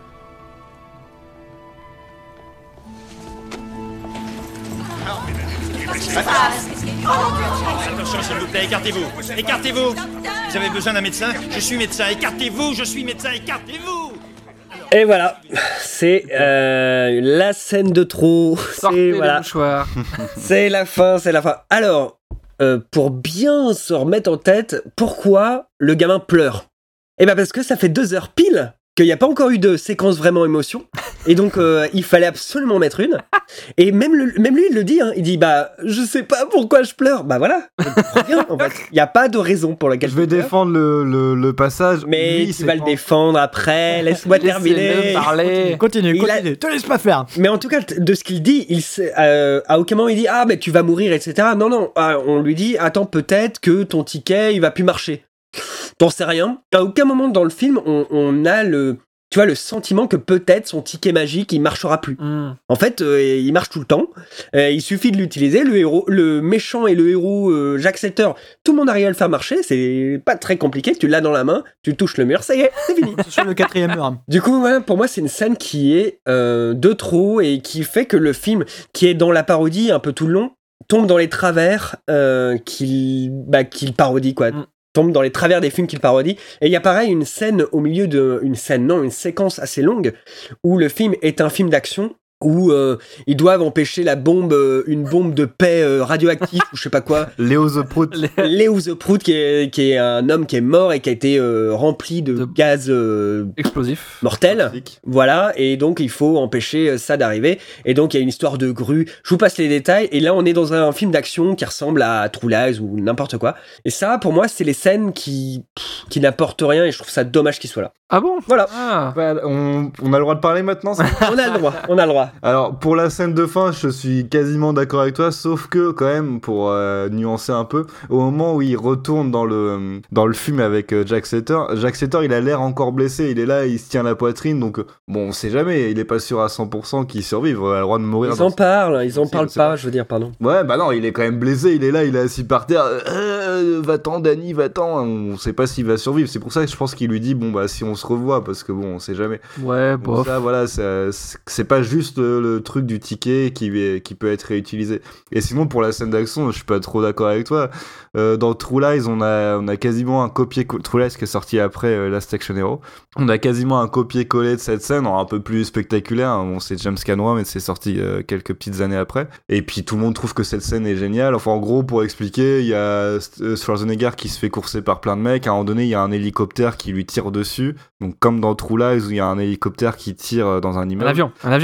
Attention, s'il vous plaît, écartez-vous. Écartez-vous. Vous avez besoin d'un médecin? Je suis médecin. Écartez-vous, je suis médecin. Écartez-vous. Et voilà, c'est euh, la scène de trop. Sortez c'est, voilà. les mouchoirs. C'est la fin, c'est la fin. Alors, euh, pour bien se remettre en tête, pourquoi le gamin pleure? Eh ben parce que ça fait deux heures pile qu'il n'y a pas encore eu de séquence vraiment émotion, et donc euh, il fallait absolument mettre une. Et même, le, même lui, il le dit, hein, il dit bah je sais pas pourquoi je pleure. Bah voilà, rien, en fait. Il n'y a pas de raison pour laquelle je vais défendre le, le, le passage. Mais lui, tu vas pas... le défendre après, laisse-moi terminer. Parler. Continue, continue, a... te laisse pas faire. Mais en tout cas, de ce qu'il dit, il sait, euh, à aucun moment il dit ah mais tu vas mourir, et cetera. Non non, ah, on lui dit attends peut-être que ton ticket il va plus marcher. T'en sais rien. À aucun moment dans le film, on, on a le, tu vois, le sentiment que peut-être son ticket magique, il marchera plus. Mm. En fait, euh, il marche tout le temps. Euh, il suffit de l'utiliser. Le héros, le méchant et le héros, euh, Jack Slater, tout le monde arrive à le faire marcher. C'est pas très compliqué. Tu l'as dans la main, tu touches le mur, ça y est, c'est fini. C'est sur le quatrième mur. Du coup, ouais, pour moi, c'est une scène qui est euh, de trop et qui fait que le film, qui est dans la parodie un peu tout le long, tombe dans les travers euh, qu'il, bah, qu'il parodie, quoi. Mm. tombe dans les travers des films qu'il parodie. Et il y a pareil une scène au milieu de... Une scène, non, une séquence assez longue où le film est un film d'action où euh, ils doivent empêcher la bombe, euh, une bombe de paix euh, radioactive ou je sais pas quoi. Léo the Prout. Léo the Prout, qui est, qui est un homme qui est mort et qui a été euh, rempli de, de gaz euh, explosif, mortel. Toxique. Voilà, et donc il faut empêcher ça d'arriver. Et donc il y a une histoire de grue. Je vous passe les détails. Et là, on est dans un film d'action qui ressemble à True Lies ou n'importe quoi. Et ça, pour moi, c'est les scènes qui, pff, qui n'apportent rien. Et je trouve ça dommage qu'ils soient là. Ah bon? Voilà. Ah. Bah, on, on a le droit de parler maintenant? On a le droit, on a le droit. Alors, pour la scène de fin, je suis quasiment d'accord avec toi, sauf que, quand même, pour euh, nuancer un peu, au moment où il retourne dans le, dans le film avec euh, Jack Slater, Jack Slater, il a l'air encore blessé, il est là, il se tient la poitrine, donc, euh, bon, on sait jamais, il est pas sûr à cent pour cent qu'il survive, il a le droit de mourir. Ils en parlent, ils en parlent pas, pas, je veux dire, pardon. Ouais, bah non, il est quand même blessé, il est là, il est assis par terre, euh, va-t'en, Danny, va-t'en, on sait pas s'il va survivre, c'est pour ça que je pense qu'il lui dit, bon, bah, si on se revoit, parce que bon, on sait jamais. Ouais, bon. Ça, voilà, ça, c'est pas juste le, le truc du ticket qui, qui peut être réutilisé. Et sinon, pour la scène d'action, je suis pas trop d'accord avec toi. Euh, dans True Lies, on a, on a quasiment un copier-coller. True Lies qui est sorti après euh, Last Action Hero. On a quasiment un copier-coller de cette scène, un peu plus spectaculaire. Bon, c'est James Cameron, mais c'est sorti euh, quelques petites années après. Et puis tout le monde trouve que cette scène est géniale. Enfin, en gros, pour expliquer, il y a Schwarzenegger qui se fait courser par plein de mecs. À un moment donné, il y a un hélicoptère qui lui tire dessus. Donc, comme dans True Lies, où il y a un hélicoptère qui tire dans un immeuble. Un avion, un avion. Et,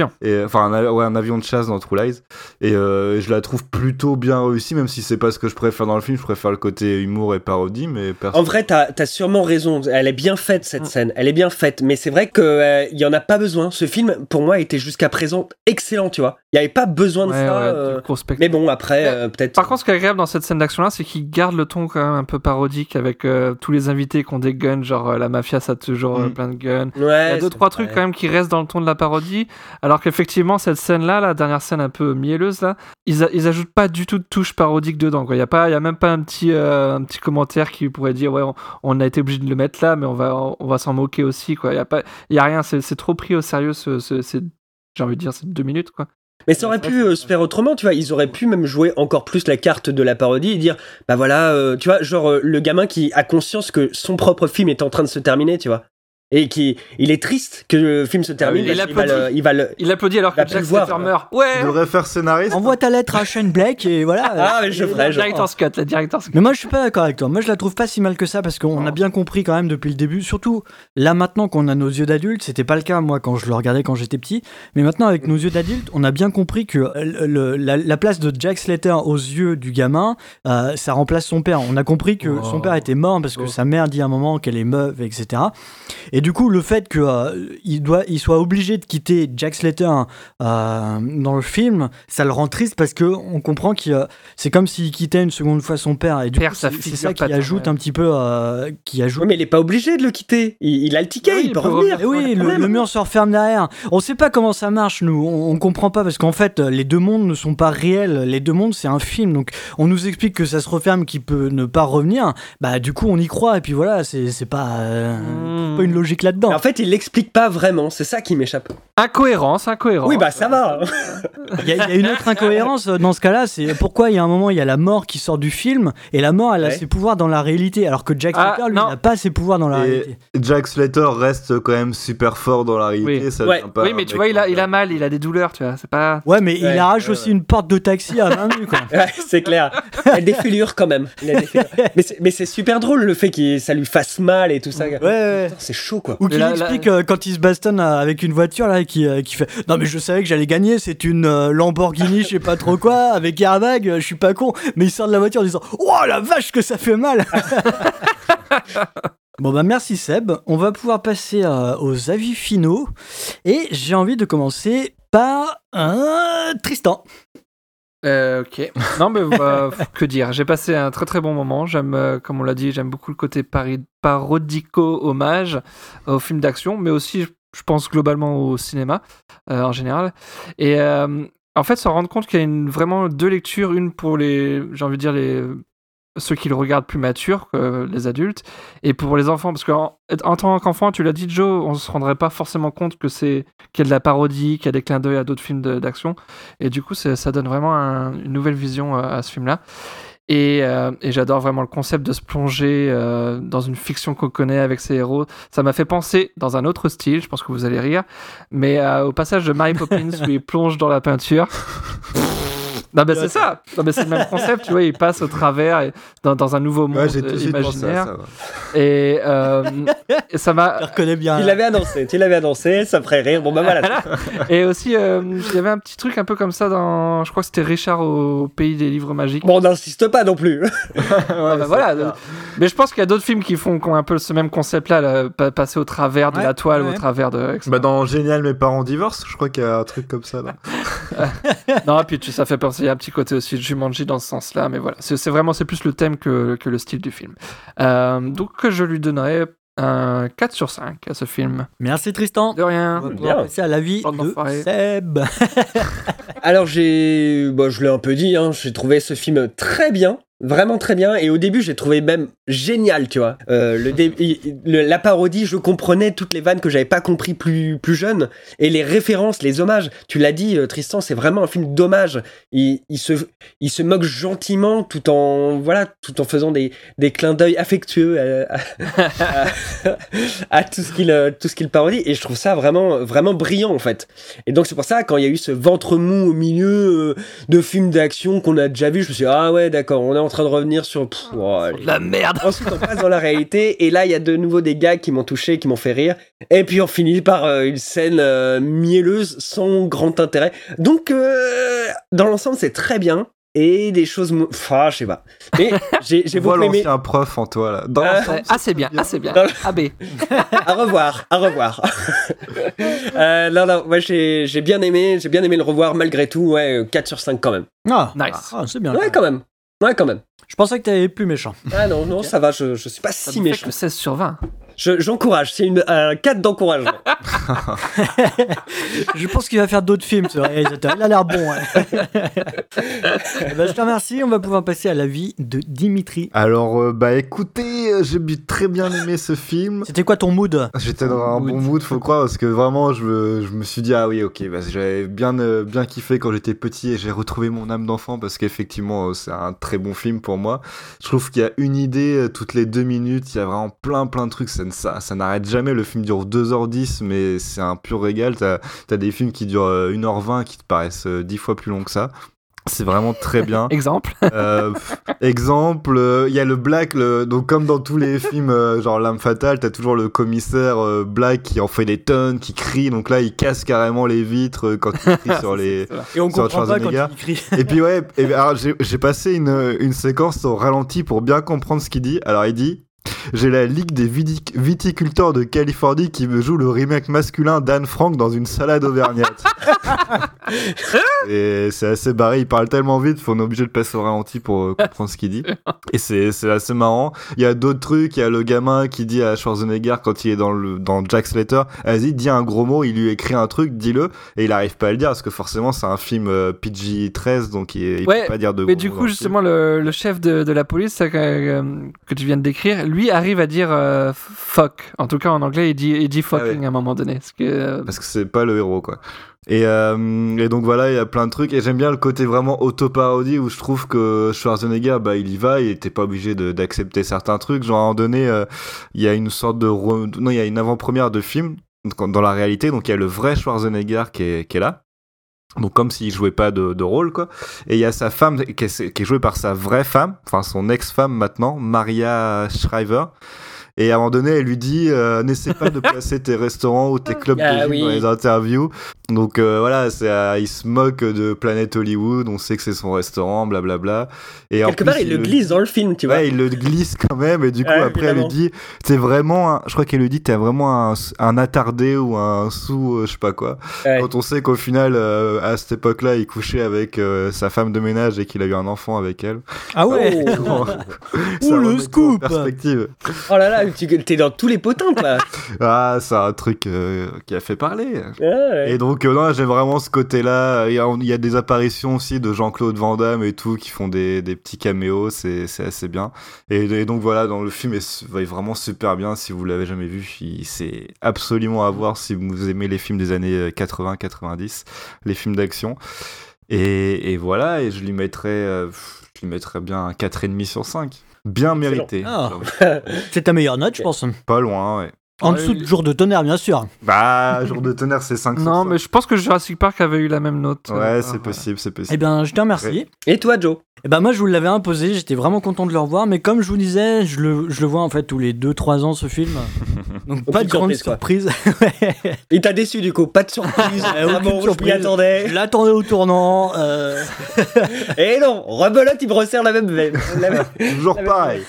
enfin un, ouais, un avion de chasse dans True Lies, et euh, je la trouve plutôt bien réussie, même si c'est pas ce que je préfère dans le film. Je préfère le côté humour et parodie, mais perso... En vrai, t'as, t'as sûrement raison. Elle est bien faite cette scène. Elle est bien faite, mais c'est vrai que euh, y en a pas besoin. Ce film, pour moi, était jusqu'à présent excellent, tu vois. Il y avait pas besoin de ouais, ça. Ouais, euh... Mais bon, après, euh, peut-être. Par contre, ce qui est agréable dans cette scène d'action-là, c'est qu'il garde le ton quand même un peu parodique avec euh, tous les invités qui ont des guns, genre euh, la mafia, ça a toujours mm. euh, plein de guns. Ouais, il y a deux trois vrai. trucs quand même qui restent dans le ton de la parodie, alors qu'effectivement cette scène-là, la dernière scène un peu mielleuse là, ils, a, ils ajoutent pas du tout de touche parodique dedans. Il y a pas, il y a même pas un petit, euh, un petit commentaire qui pourrait dire ouais, on, on a été obligé de le mettre là, mais on va, on, on va s'en moquer aussi quoi. Il y a pas, il y a rien. C'est, c'est trop pris au sérieux. Ce, ce, c'est, j'ai envie de dire, c'est deux minutes quoi. Mais ça aurait pu euh, se faire autrement, tu vois. Ils auraient pu même jouer encore plus la carte de la parodie et dire, bah voilà, euh, tu vois, genre euh, le gamin qui a conscience que son propre film est en train de se terminer, tu vois. Et qui, il est triste que le film se termine. Ah oui, il, applaudit. Il, va le, il va le. Il applaudit alors que Jack Slater meurt. Ouais. Il devrait faire scénariste. Envoie ta lettre à Shane Black et voilà. Ah mais je ferai. La director's cut, la director's cut. Mais moi je suis pas d'accord avec toi. Moi je la trouve pas si mal que ça parce qu'on a bien compris quand même depuis le début. Surtout là maintenant qu'on a nos yeux d'adultes, c'était pas le cas moi quand je le regardais quand j'étais petit. Mais maintenant avec nos yeux d'adultes, on a bien compris que le, le, la, la place de Jack Slater aux yeux du gamin, euh, ça remplace son père. On a compris que oh. son père était mort parce que oh. sa mère dit à un moment qu'elle est meuf, et cetera. Et du coup le fait que Euh, il, doit, il soit obligé de quitter Jack Slater euh, dans le film, ça le rend triste parce qu'on comprend que euh, c'est comme s'il quittait une seconde fois son père et du père, coup, c'est, c'est ça qui ajoute ouais. un petit peu euh, qui ajoute... Oui, mais il est pas obligé de le quitter, il, il a le ticket, oui, il, il peut revenir, revenir. Oui, le, le mur se referme derrière. On sait pas comment ça marche nous, on, on comprend pas parce qu'en fait les deux mondes ne sont pas réels, les deux mondes c'est un film, donc on nous explique que ça se referme, qu'il peut ne pas revenir, bah du coup on y croit et puis voilà, c'est, c'est pas, euh, mmh. pas une logique là-dedans. Mais en fait il l'explique pas vraiment, c'est ça qui m'échappe. Incohérence, incohérence. Oui, bah ça va. Il y, y a une autre incohérence dans ce cas-là, c'est pourquoi il y a un moment, il y a la mort qui sort du film, et la mort, elle a ouais. ses pouvoirs dans la réalité, alors que Jack Slater, ah, lui, n'a pas ses pouvoirs dans la et réalité. Jack Slater reste quand même super fort dans la réalité. Oui, ça ouais. pas oui mais tu vois, il a, il a mal, il a des douleurs, tu vois, c'est pas... Ouais, mais ouais, il arrache ouais, aussi ouais. une porte de taxi à main nue, quoi. Ouais, c'est clair. Il a des fêlures quand même. Il a des fêlures. Mais, c'est, mais c'est super drôle, le fait que ça lui fasse mal et tout ça. Ouais, ouais. Putain, c'est chaud, quoi. Ou qu'il là, explique là... Euh, quand il se bastonne avec une voiture, là, qui, euh, qui fait « Non, mais je savais que j'allais gagner, c'est une euh, Lamborghini, je sais pas trop quoi, avec airbag, je suis pas con. » Mais il sort de la voiture en disant « Oh, la vache que ça fait mal !» Bon bah merci Seb, on va pouvoir passer euh, aux avis finaux, et j'ai envie de commencer par euh, Tristan. Euh, ok. Non mais bah, que dire, j'ai passé un très très bon moment. J'aime, euh, comme on l'a dit, j'aime beaucoup le côté pari- parodico-hommage au film d'action, mais aussi, je pense globalement au cinéma euh, en général. Et euh, en fait, se rendre compte qu'il y a une, vraiment deux lectures, une pour les, j'ai envie de dire les ceux qui le regardent plus matures que les adultes, et pour les enfants, parce qu'en en tant qu'enfant, tu l'as dit Joe, on se rendrait pas forcément compte que c'est qu'il y a de la parodie, qu'il y a des clins d'œil à d'autres films de, d'action, et du coup c'est, ça donne vraiment un, une nouvelle vision à, à ce film-là. Et, euh, et j'adore vraiment le concept de se plonger euh, dans une fiction qu'on connaît avec ses héros. Ça m'a fait penser, dans un autre style, je pense que vous allez rire, mais euh, au passage de Mary Poppins où il plonge dans la peinture. Non mais c'est ça, non mais c'est le même concept, tu vois, il passe au travers et dans, dans un nouveau monde ouais, j'ai tout imaginaire. Ça, ça, et, euh, et ça m'a. Je reconnais bien. Tu l'avais annoncé, tu l'avais annoncé, ça ferait rire. Bon bah voilà. Et aussi, euh, il y avait un petit truc un peu comme ça dans, je crois que c'était Richard au pays des livres magiques. Bon, on n'insiste pas non plus. ouais, ah, bah, voilà. Clair. Mais je pense qu'il y a d'autres films qui font qui ont un peu ce même concept-là, là, passer au travers de ouais, la toile, ouais. au travers de. Bah dans Génial, mes parents divorcent, je crois qu'il y a un truc comme ça là. Non, puis tu, ça fait penser. Il y a un petit côté aussi de Jumanji dans ce sens-là, mais voilà, c'est, c'est vraiment c'est plus le thème que, que le style du film. Euh, donc je lui donnerais un quatre sur cinq à ce film. Merci Tristan. De rien. On va passer à l'avis de Seb. Alors j'ai, bah, je l'ai un peu dit, hein, j'ai trouvé ce film très bien. Vraiment très bien, et au début j'ai trouvé même génial, tu vois. Euh, le dé- le, la parodie, je comprenais toutes les vannes que j'avais pas compris plus plus jeune, et les références, les hommages. Tu l'as dit, Tristan, c'est vraiment un film d'hommage. Il, il se il se moque gentiment tout en voilà, tout en faisant des des clins d'œil affectueux à, à, à, à tout ce qu'il tout ce qu'il parodie, et je trouve ça vraiment vraiment brillant en fait. Et donc c'est pour ça quand il y a eu ce ventre mou au milieu euh, de films d'action qu'on a déjà vu, je me suis dit, ah ouais d'accord, on est en train de revenir sur... Pff, oh, allez. La merde. Ensuite, on passe dans la réalité, et là, il y a de nouveau des gars qui m'ont touché, qui m'ont fait rire. Et puis, on finit par euh, une scène euh, mielleuse, sans grand intérêt. Donc, euh, dans l'ensemble, c'est très bien. Et des choses... Mou... Enfin, je sais pas. Mais j'ai, j'ai beaucoup aimé... un prof en toi, là. Dans euh, ah, c'est bien, ah, c'est bien. A B. À revoir, à revoir. euh, non, non, ouais, j'ai, j'ai bien aimé, j'ai bien aimé le revoir, malgré tout. Ouais, quatre sur cinq quand même. Ah, nice. Ah, c'est bien. Ouais, quand même. Ouais, quand même. Je pensais que t'avais plus méchant. Ah non, non, ça va, je, je suis pas ça si me fait méchant. que seize sur vingt. Je, j'encourage, c'est une, un quatre d'encouragement. Je pense qu'il va faire d'autres films, ce réalisateur. Il a l'air bon. Hein. Eh ben, je te remercie. On va pouvoir passer à l'avis de Dimitri. Alors, euh, bah écoutez, euh, j'ai très bien aimé ce film. C'était quoi ton mood ? J'étais dans un bon mood, faut croire, parce que vraiment, je me, je me suis dit, ah oui, ok, bah, j'avais bien, euh, bien kiffé quand j'étais petit et j'ai retrouvé mon âme d'enfant, parce qu'effectivement, euh, c'est un très bon film pour moi. Je trouve qu'il y a une idée euh, toutes les deux minutes, il y a vraiment plein, plein de trucs, ça Ça, ça n'arrête jamais, le film dure deux heures dix, mais c'est un pur régal. T'as, t'as des films qui durent une heure vingt qui te paraissent dix fois plus longs que ça. C'est vraiment très bien. Exemple. Euh, exemple, il euh, y a le Black, le, donc comme dans tous les films, euh, genre L'Arme Fatale, t'as toujours le commissaire euh, Black qui en fait des tonnes, qui crie. Donc là, il casse carrément les vitres euh, quand il crie sur les. Et on sur comprend pas quand il crie. Et puis ouais, et, alors j'ai, j'ai passé une, une séquence au ralenti pour bien comprendre ce qu'il dit. Alors il dit. J'ai la Ligue des vitic- viticulteurs de Californie qui me joue le remake masculin d'Anne Frank dans une salade auvergnate. Et c'est assez barré, il parle tellement vite, qu'on est obligé de passer au ralenti pour euh, comprendre ce qu'il dit. Et c'est, c'est assez marrant. Il y a d'autres trucs, il y a le gamin qui dit à Schwarzenegger quand il est dans, le, dans Jack Slater, vas-y, dis un gros mot, il lui écrit un truc, dis-le, et il arrive pas à le dire, parce que forcément c'est un film euh, P G treize, donc il, il ouais, peut pas dire de mais gros du mots coup, justement, le, le chef de, de la police ça, que, que tu viens de décrire, lui arrive à dire euh, fuck. En tout cas, en anglais, il dit, il dit fucking ah ouais. à un moment donné. Parce que, euh... parce que c'est pas le héros, quoi. Et, euh, et donc voilà, il y a plein de trucs. Et j'aime bien le côté vraiment auto-parodie où je trouve que Schwarzenegger, bah, il y va, il était pas obligé de, d'accepter certains trucs. Genre, à un moment donné, euh, il y a une sorte de. Re... Non, il y a une avant-première de film dans la réalité. Donc, il y a le vrai Schwarzenegger qui est, qui est là. Donc comme s'il jouait pas de, de rôle, quoi. Et il y a sa femme qui est, qui est jouée par sa vraie femme, enfin son ex-femme maintenant, Maria Shriver. Et à un moment donné, elle lui dit euh, n'essaie pas de placer tes restaurants ou tes clubs ah, de gym oui. dans les interviews. Donc euh, voilà, c'est, euh, il se moque de Planet Hollywood, on sait que c'est son restaurant, blablabla. Et quelque part, il, il le glisse dans le film, tu vois. Ouais, il le glisse quand même. Et du coup, ouais, après, évidemment. Elle lui dit t'es vraiment, un... je crois qu'elle lui dit t'es vraiment un, un attardé ou un sous, euh, je sais pas quoi. Ouais. Quand on sait qu'au final, euh, à cette époque-là, il couchait avec euh, sa femme de ménage et qu'il a eu un enfant avec elle. Ah ouais. Oh, oh le scoop. Perspective. Oh là là. T'es dans tous les potins, là. Ah, c'est un truc euh, qui a fait parler. Ouais, ouais. Et donc, euh, non, j'aime vraiment ce côté-là. Il y, a, il y a des apparitions aussi de Jean-Claude Van Damme et tout qui font des, des petits caméos. C'est, c'est assez bien. Et, et donc, voilà, dans le film est, est vraiment super bien. Si vous l'avez jamais vu, il, c'est absolument à voir si vous aimez les films des années quatre-vingts quatre-vingt-dix, les films d'action. Et, et voilà, et je lui mettrais, euh, je lui mettrais bien un quatre virgule cinq sur cinq. Bien mérité. Ah. C'est ta meilleure note, je pense. Pas loin, ouais. En dessous de Jour de tonnerre, bien sûr. Bah, Jour de tonnerre, c'est cinq sur cinq. Non, mais je pense que Jurassic Park avait eu la même note. Ouais, euh, c'est ah, possible, c'est possible. Eh bien, je te remercie. Et toi, Joe ? Eh ben moi je vous l'avais imposé, j'étais vraiment content de le revoir, mais comme je vous disais, je le, je le vois en fait tous les deux trois ans ce film, donc pas de grande surprise. Il t'a déçu du coup, pas de surprise, ah bon, je m'y attendais. Je l'attendais au tournant. Euh... Et non, Rebelote il me resserre la même veine. Toujours pareil.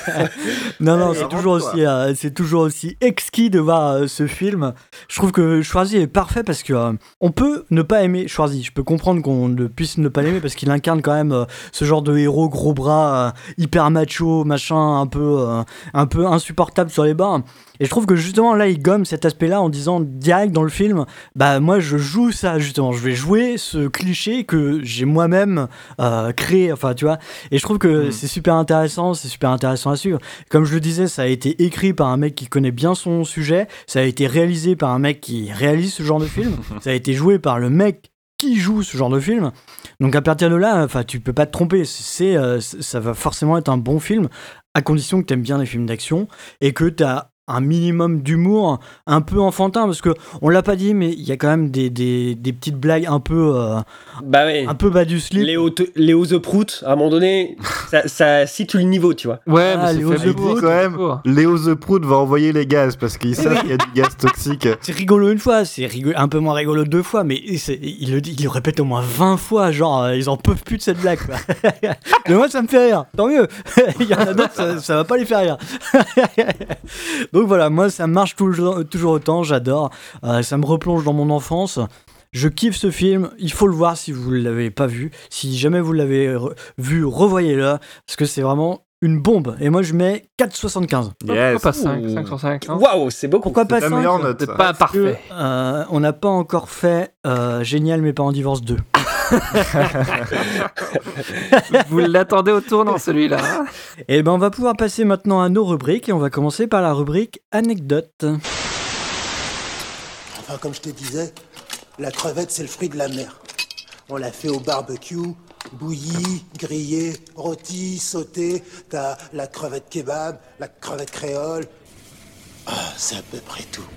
non non, c'est toujours, aussi, euh, c'est toujours aussi exquis de voir euh, ce film. Je trouve que Schwarzy est parfait parce que euh, on peut ne pas aimer Schwarzy, je peux comprendre qu'on ne puisse ne pas l'aimer parce qu'il incarne quand même... Euh, ce genre de héros gros bras, euh, hyper macho, machin, un peu, euh, un peu insupportable sur les bords. Et je trouve que justement là, il gomme cet aspect-là en disant direct dans le film, bah moi je joue ça justement, je vais jouer ce cliché que j'ai moi-même euh, créé, enfin tu vois. Et je trouve que mmh. c'est super intéressant, c'est super intéressant à suivre. Comme je le disais, ça a été écrit par un mec qui connaît bien son sujet, ça a été réalisé par un mec qui réalise ce genre de film, ça a été joué par le mec qui joue ce genre de film. Donc à partir de là, enfin tu peux pas te tromper, c'est, euh, ça va forcément être un bon film à condition que t'aimes bien les films d'action et que t'as un minimum d'humour, un peu enfantin, parce que on l'a pas dit, mais il y a quand même des, des, des petites blagues un peu, euh, bah ouais. un peu bas du slip. Léo, te, Léo the Prout, à un moment donné, ça, ça situe le niveau, tu vois. Ouais, ah, mais Léo c'est the Prout, quand même, Léo the Prout va envoyer les gaz parce qu'il sait qu'il y a du gaz toxique. C'est rigolo une fois, c'est rigolo, un peu moins rigolo deux fois, mais c'est, il, le, il le répète au moins vingt fois, genre euh, ils en peuvent plus de cette blague. Quoi. Mais moi ça me fait rire, tant mieux. Il y en a d'autres, ça, ça va pas les faire rire. Donc voilà, moi ça marche toujours, toujours autant, j'adore. Euh, ça me replonge dans mon enfance. Je kiffe ce film, il faut le voir si vous ne l'avez pas vu. Si jamais vous l'avez re- vu, revoyez-le, parce que c'est vraiment une bombe. Et moi je mets quatre virgule soixante-quinze. Yes. Pourquoi pas cinq, cinq sur cinq hein. Waouh, c'est beaucoup. Pourquoi pas c'est cinq? la meilleure note. C'est pas parfait. Que, euh, on n'a pas encore fait euh, Génial mes parents divorcent deux. Vous l'attendez au tournant celui-là. Hein. Et ben on va pouvoir passer maintenant à nos rubriques et on va commencer par la rubrique anecdote. Enfin, comme je te disais, la crevette c'est le fruit de la mer. On l'a fait au barbecue, bouillie, grillée, rôtie, sautée. T'as la crevette kebab, la crevette créole. Ah, c'est à peu près tout.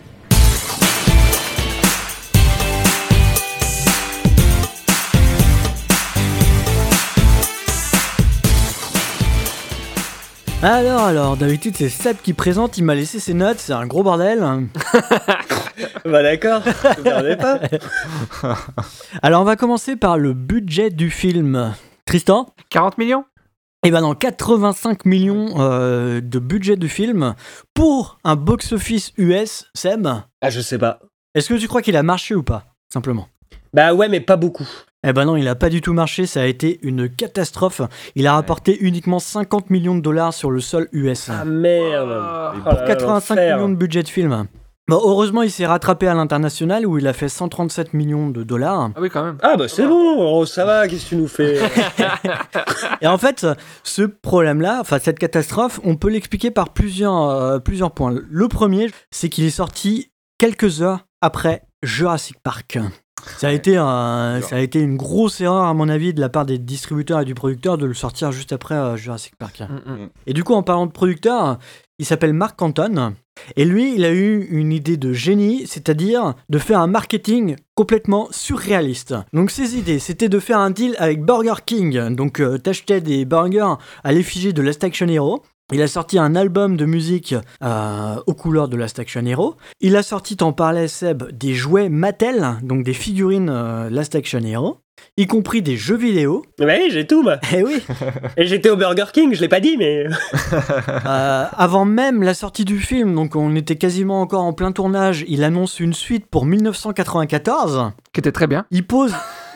Alors, alors, d'habitude c'est Seb qui présente, il m'a laissé ses notes, c'est un gros bordel. Bah d'accord, je ne pas. Alors on va commencer par le budget du film. Tristan ? quarante millions ? Eh ben non, quatre-vingt-cinq millions euh, de budget du film pour un box-office U S, Seb ? Ah je sais pas. Est-ce que tu crois qu'il a marché ou pas, simplement ? Bah ouais, mais pas beaucoup. Eh ben non, il a pas du tout marché, ça a été une catastrophe. Il a rapporté uniquement cinquante millions de dollars sur le sol U S. Ah merde. Oh, pour quatre-vingt-cinq millions de budget de film. Bon, heureusement, il s'est rattrapé à l'international où il a fait cent trente-sept millions de dollars. Ah oui, quand même. Ah bah c'est bon, oh, ça va, qu'est-ce que tu nous fais? Et en fait, ce problème-là, enfin cette catastrophe, on peut l'expliquer par plusieurs, euh, plusieurs points. Le premier, c'est qu'il est sorti quelques heures après Jurassic Park. Ça a, été un, ça a été une grosse erreur, à mon avis, de la part des distributeurs et du producteur de le sortir juste après euh, Jurassic Park. Mm-hmm. Et du coup, en parlant de producteur, il s'appelle Mark Canton. Et lui, il a eu une idée de génie, c'est-à-dire de faire un marketing complètement surréaliste. Donc ses idées, c'était de faire un deal avec Burger King. Donc euh, t'achetais des burgers à l'effigie de Last Action Hero. Il a sorti un album de musique euh, aux couleurs de Last Action Hero. Il a sorti, t'en parlais Seb, des jouets Mattel, donc des figurines euh, Last Action Hero, y compris des jeux vidéo. Bah oui, j'ai tout, moi. Eh oui. Et j'étais au Burger King, je l'ai pas dit, mais... euh, avant même la sortie du film, donc on était quasiment encore en plein tournage, il annonce une suite pour dix-neuf cent quatre-vingt-quatorze. Qui était très bien. Il pose...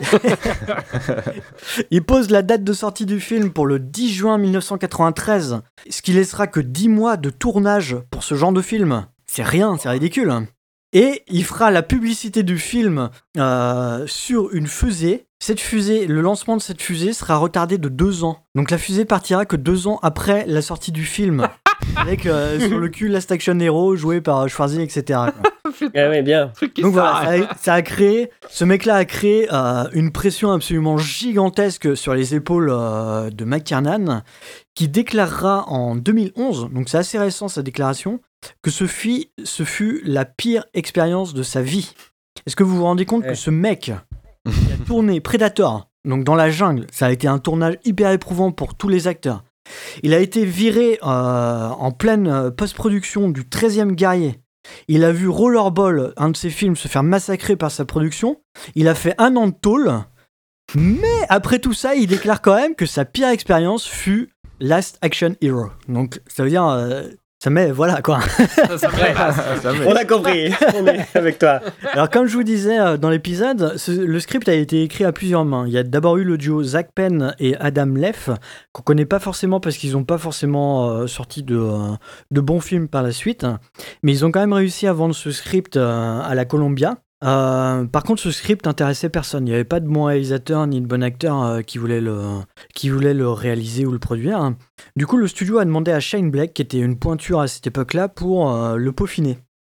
il pose la date de sortie du film pour le dix juin dix-neuf cent quatre-vingt-treize, ce qui laissera que dix mois de tournage pour ce genre de film. C'est rien, c'est ridicule. Et il fera la publicité du film euh, sur une fusée. Cette fusée, le lancement de cette fusée sera retardé de deux ans. Donc la fusée partira que deux ans après la sortie du film. Avec euh, sur le cul Last Action Hero joué par Schwarzy, et cetera. Ah ouais, bien. Donc voilà, ça a, ça a créé, ce mec-là a créé euh, une pression absolument gigantesque sur les épaules euh, de McTiernan, qui déclarera en deux mille onze, donc c'est assez récent sa déclaration, que ce, fit, ce fut la pire expérience de sa vie. Est-ce que vous vous rendez compte ouais. que ce mec qui a tourné Predator, donc dans la jungle, ça a été un tournage hyper éprouvant pour tous les acteurs. Il a été viré euh, en pleine post-production du treizième guerrier. Il a vu Rollerball, un de ses films, se faire massacrer par sa production. Il a fait un an de tôle. Mais après tout ça, il déclare quand même que sa pire expérience fut Last Action Hero. Donc ça veut dire... Euh, ça met... Voilà quoi. Ça, ça met, ça met. On a compris, on est avec toi. Alors comme je vous disais euh, dans l'épisode, ce, le script a été écrit à plusieurs mains. Il y a d'abord eu le duo Zach Penn et Adam Leff, qu'on connaît pas forcément parce qu'ils n'ont pas forcément euh, sorti de, euh, de bons films par la suite. Mais ils ont quand même réussi à vendre ce script euh, à la Columbia. Euh, par contre, ce script n'intéressait personne. Il n'y avait pas de bon réalisateur ni de bon acteur euh, qui, voulait le, qui voulait le réaliser ou le produire. Du coup, le studio a demandé à Shane Black, qui était une pointure à cette époque-là, pour euh, le peaufiner.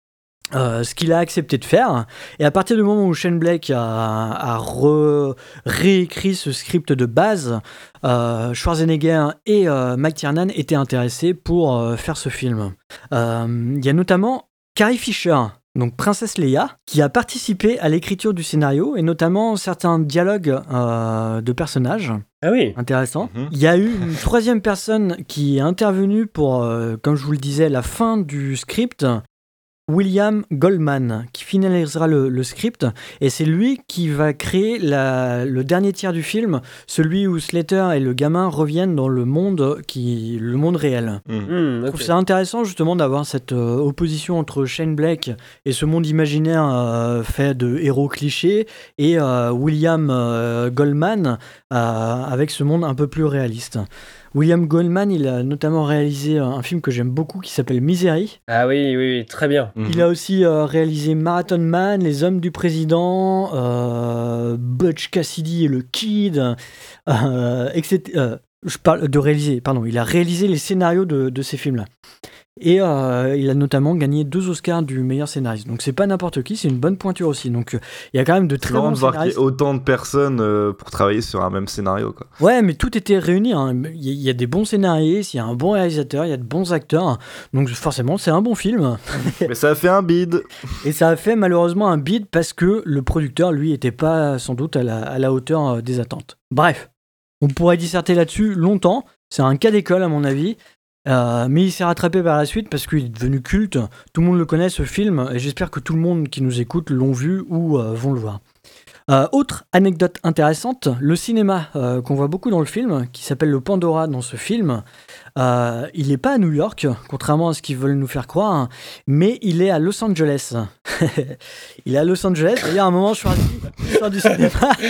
Euh, ce qu'il a accepté de faire. Et à partir du moment où Shane Black a, a re, réécrit ce script de base, euh, Schwarzenegger et euh, McTiernan étaient intéressés pour euh, faire ce film. Il euh, y a notamment Carrie Fisher, donc Princesse Leia, qui a participé à l'écriture du scénario et notamment certains dialogues euh, de personnages. Ah oui. Intéressant. Il mm-hmm. y a eu une troisième personne qui est intervenue pour, euh, comme je vous le disais, la fin du script. William Goldman, qui finalisera le, le script, et c'est lui qui va créer la, le dernier tiers du film, celui où Slater et le gamin reviennent dans le monde, qui, le monde réel. Mmh. Mmh, okay. Je trouve ça intéressant justement d'avoir cette euh, opposition entre Shane Black et ce monde imaginaire euh, fait de héros clichés, et euh, William euh, Goldman euh, avec ce monde un peu plus réaliste. William Goldman, il a notamment réalisé un film que j'aime beaucoup qui s'appelle Misery. Ah oui, oui, oui, très bien. Mm-hmm. Il a aussi euh, réalisé Marathon Man, Les Hommes du Président, euh, Butch Cassidy et le Kid, euh, et cetera. Euh, je parle de réaliser, pardon. Il a réalisé les scénarios de, de ces films-là. Et euh, il a notamment gagné deux Oscars du meilleur scénariste. Donc c'est pas n'importe qui, c'est une bonne pointure aussi. Donc il euh, y a quand même de très bons scénaristes. C'est marrant de voir qu'il y ait autant de personnes euh, pour travailler sur un même scénario, quoi. Ouais, mais tout était réuni. Hein. Il y, y a des bons scénaristes, il y a un bon réalisateur, il y a de bons acteurs. Donc forcément, c'est un bon film. Mais ça a fait un bide. Et ça a fait malheureusement un bide parce que le producteur, lui, était pas sans doute à la, à la hauteur euh, des attentes. Bref, on pourrait disserter là-dessus longtemps. C'est un cas d'école à mon avis. Euh, mais il s'est rattrapé par la suite parce qu'il est devenu culte. Tout le monde le connaît, ce film, et j'espère que tout le monde qui nous écoute l'ont vu ou euh, vont le voir. Euh, autre anecdote intéressante, le cinéma euh, qu'on voit beaucoup dans le film, qui s'appelle le Pandora dans ce film, euh, il n'est pas à New York, contrairement à ce qu'ils veulent nous faire croire, mais il est à Los Angeles. Il est à Los Angeles, d'ailleurs à un moment je suis il sort du cinéma.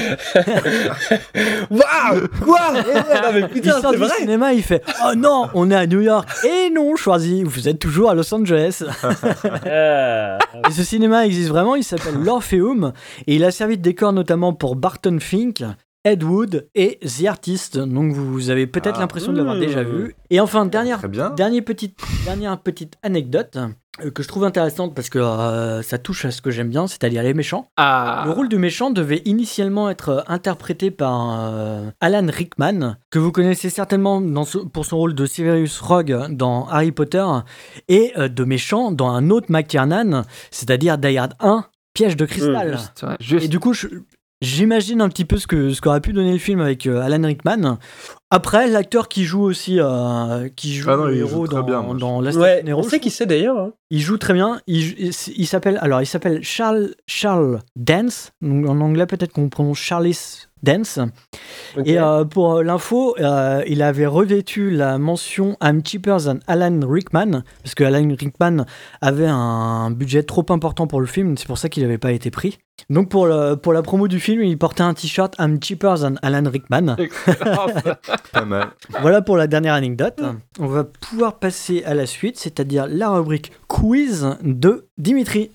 Waouh, quoi? Non mais putain, il sort c'est du vrai. cinéma, il fait « Oh non, on est à New York !» Et non, Schwarzy, vous êtes toujours à Los Angeles. Et ce cinéma existe vraiment, il s'appelle l'Orpheum, et il a servi de décor notamment pour Barton Fink, Ed Wood et The Artist, donc vous avez peut-être ah, l'impression de l'avoir mmh. déjà vu. Et enfin, dernière, dernière, petite, dernière petite anecdote euh, que je trouve intéressante parce que euh, ça touche à ce que j'aime bien, c'est-à-dire les méchants. Ah. Le rôle du méchant devait initialement être interprété par euh, Alan Rickman, que vous connaissez certainement dans ce, pour son rôle de Severus Rogue dans Harry Potter, et euh, de méchant dans un autre McTiernan, c'est-à-dire Die Hard un, Piège de cristal. Mmh, juste, ouais, juste. Et du coup, je... J'imagine un petit peu ce, que, ce qu'aurait pu donner le film avec euh, Alan Rickman. Après, l'acteur qui joue aussi, euh, qui joue ah non, le héros dans, bien, dans Last ouais, Action Hero. On sait qui c'est d'ailleurs. Hein. Il joue très bien. Il, il, il s'appelle, alors, il s'appelle Charles, Charles Dance. Donc, en anglais, peut-être qu'on prononce Charles Dance. Okay. Et euh, pour l'info, euh, il avait revêtu la mention I'm cheaper than Alan Rickman, parce que Alan Rickman avait un budget trop important pour le film, c'est pour ça qu'il n'avait pas été pris. Donc pour, le, pour la promo du film, il portait un t-shirt I'm cheaper than Alan Rickman. Pas mal. Voilà pour la dernière anecdote. On va pouvoir passer à la suite, c'est-à-dire la rubrique quiz de Dimitri.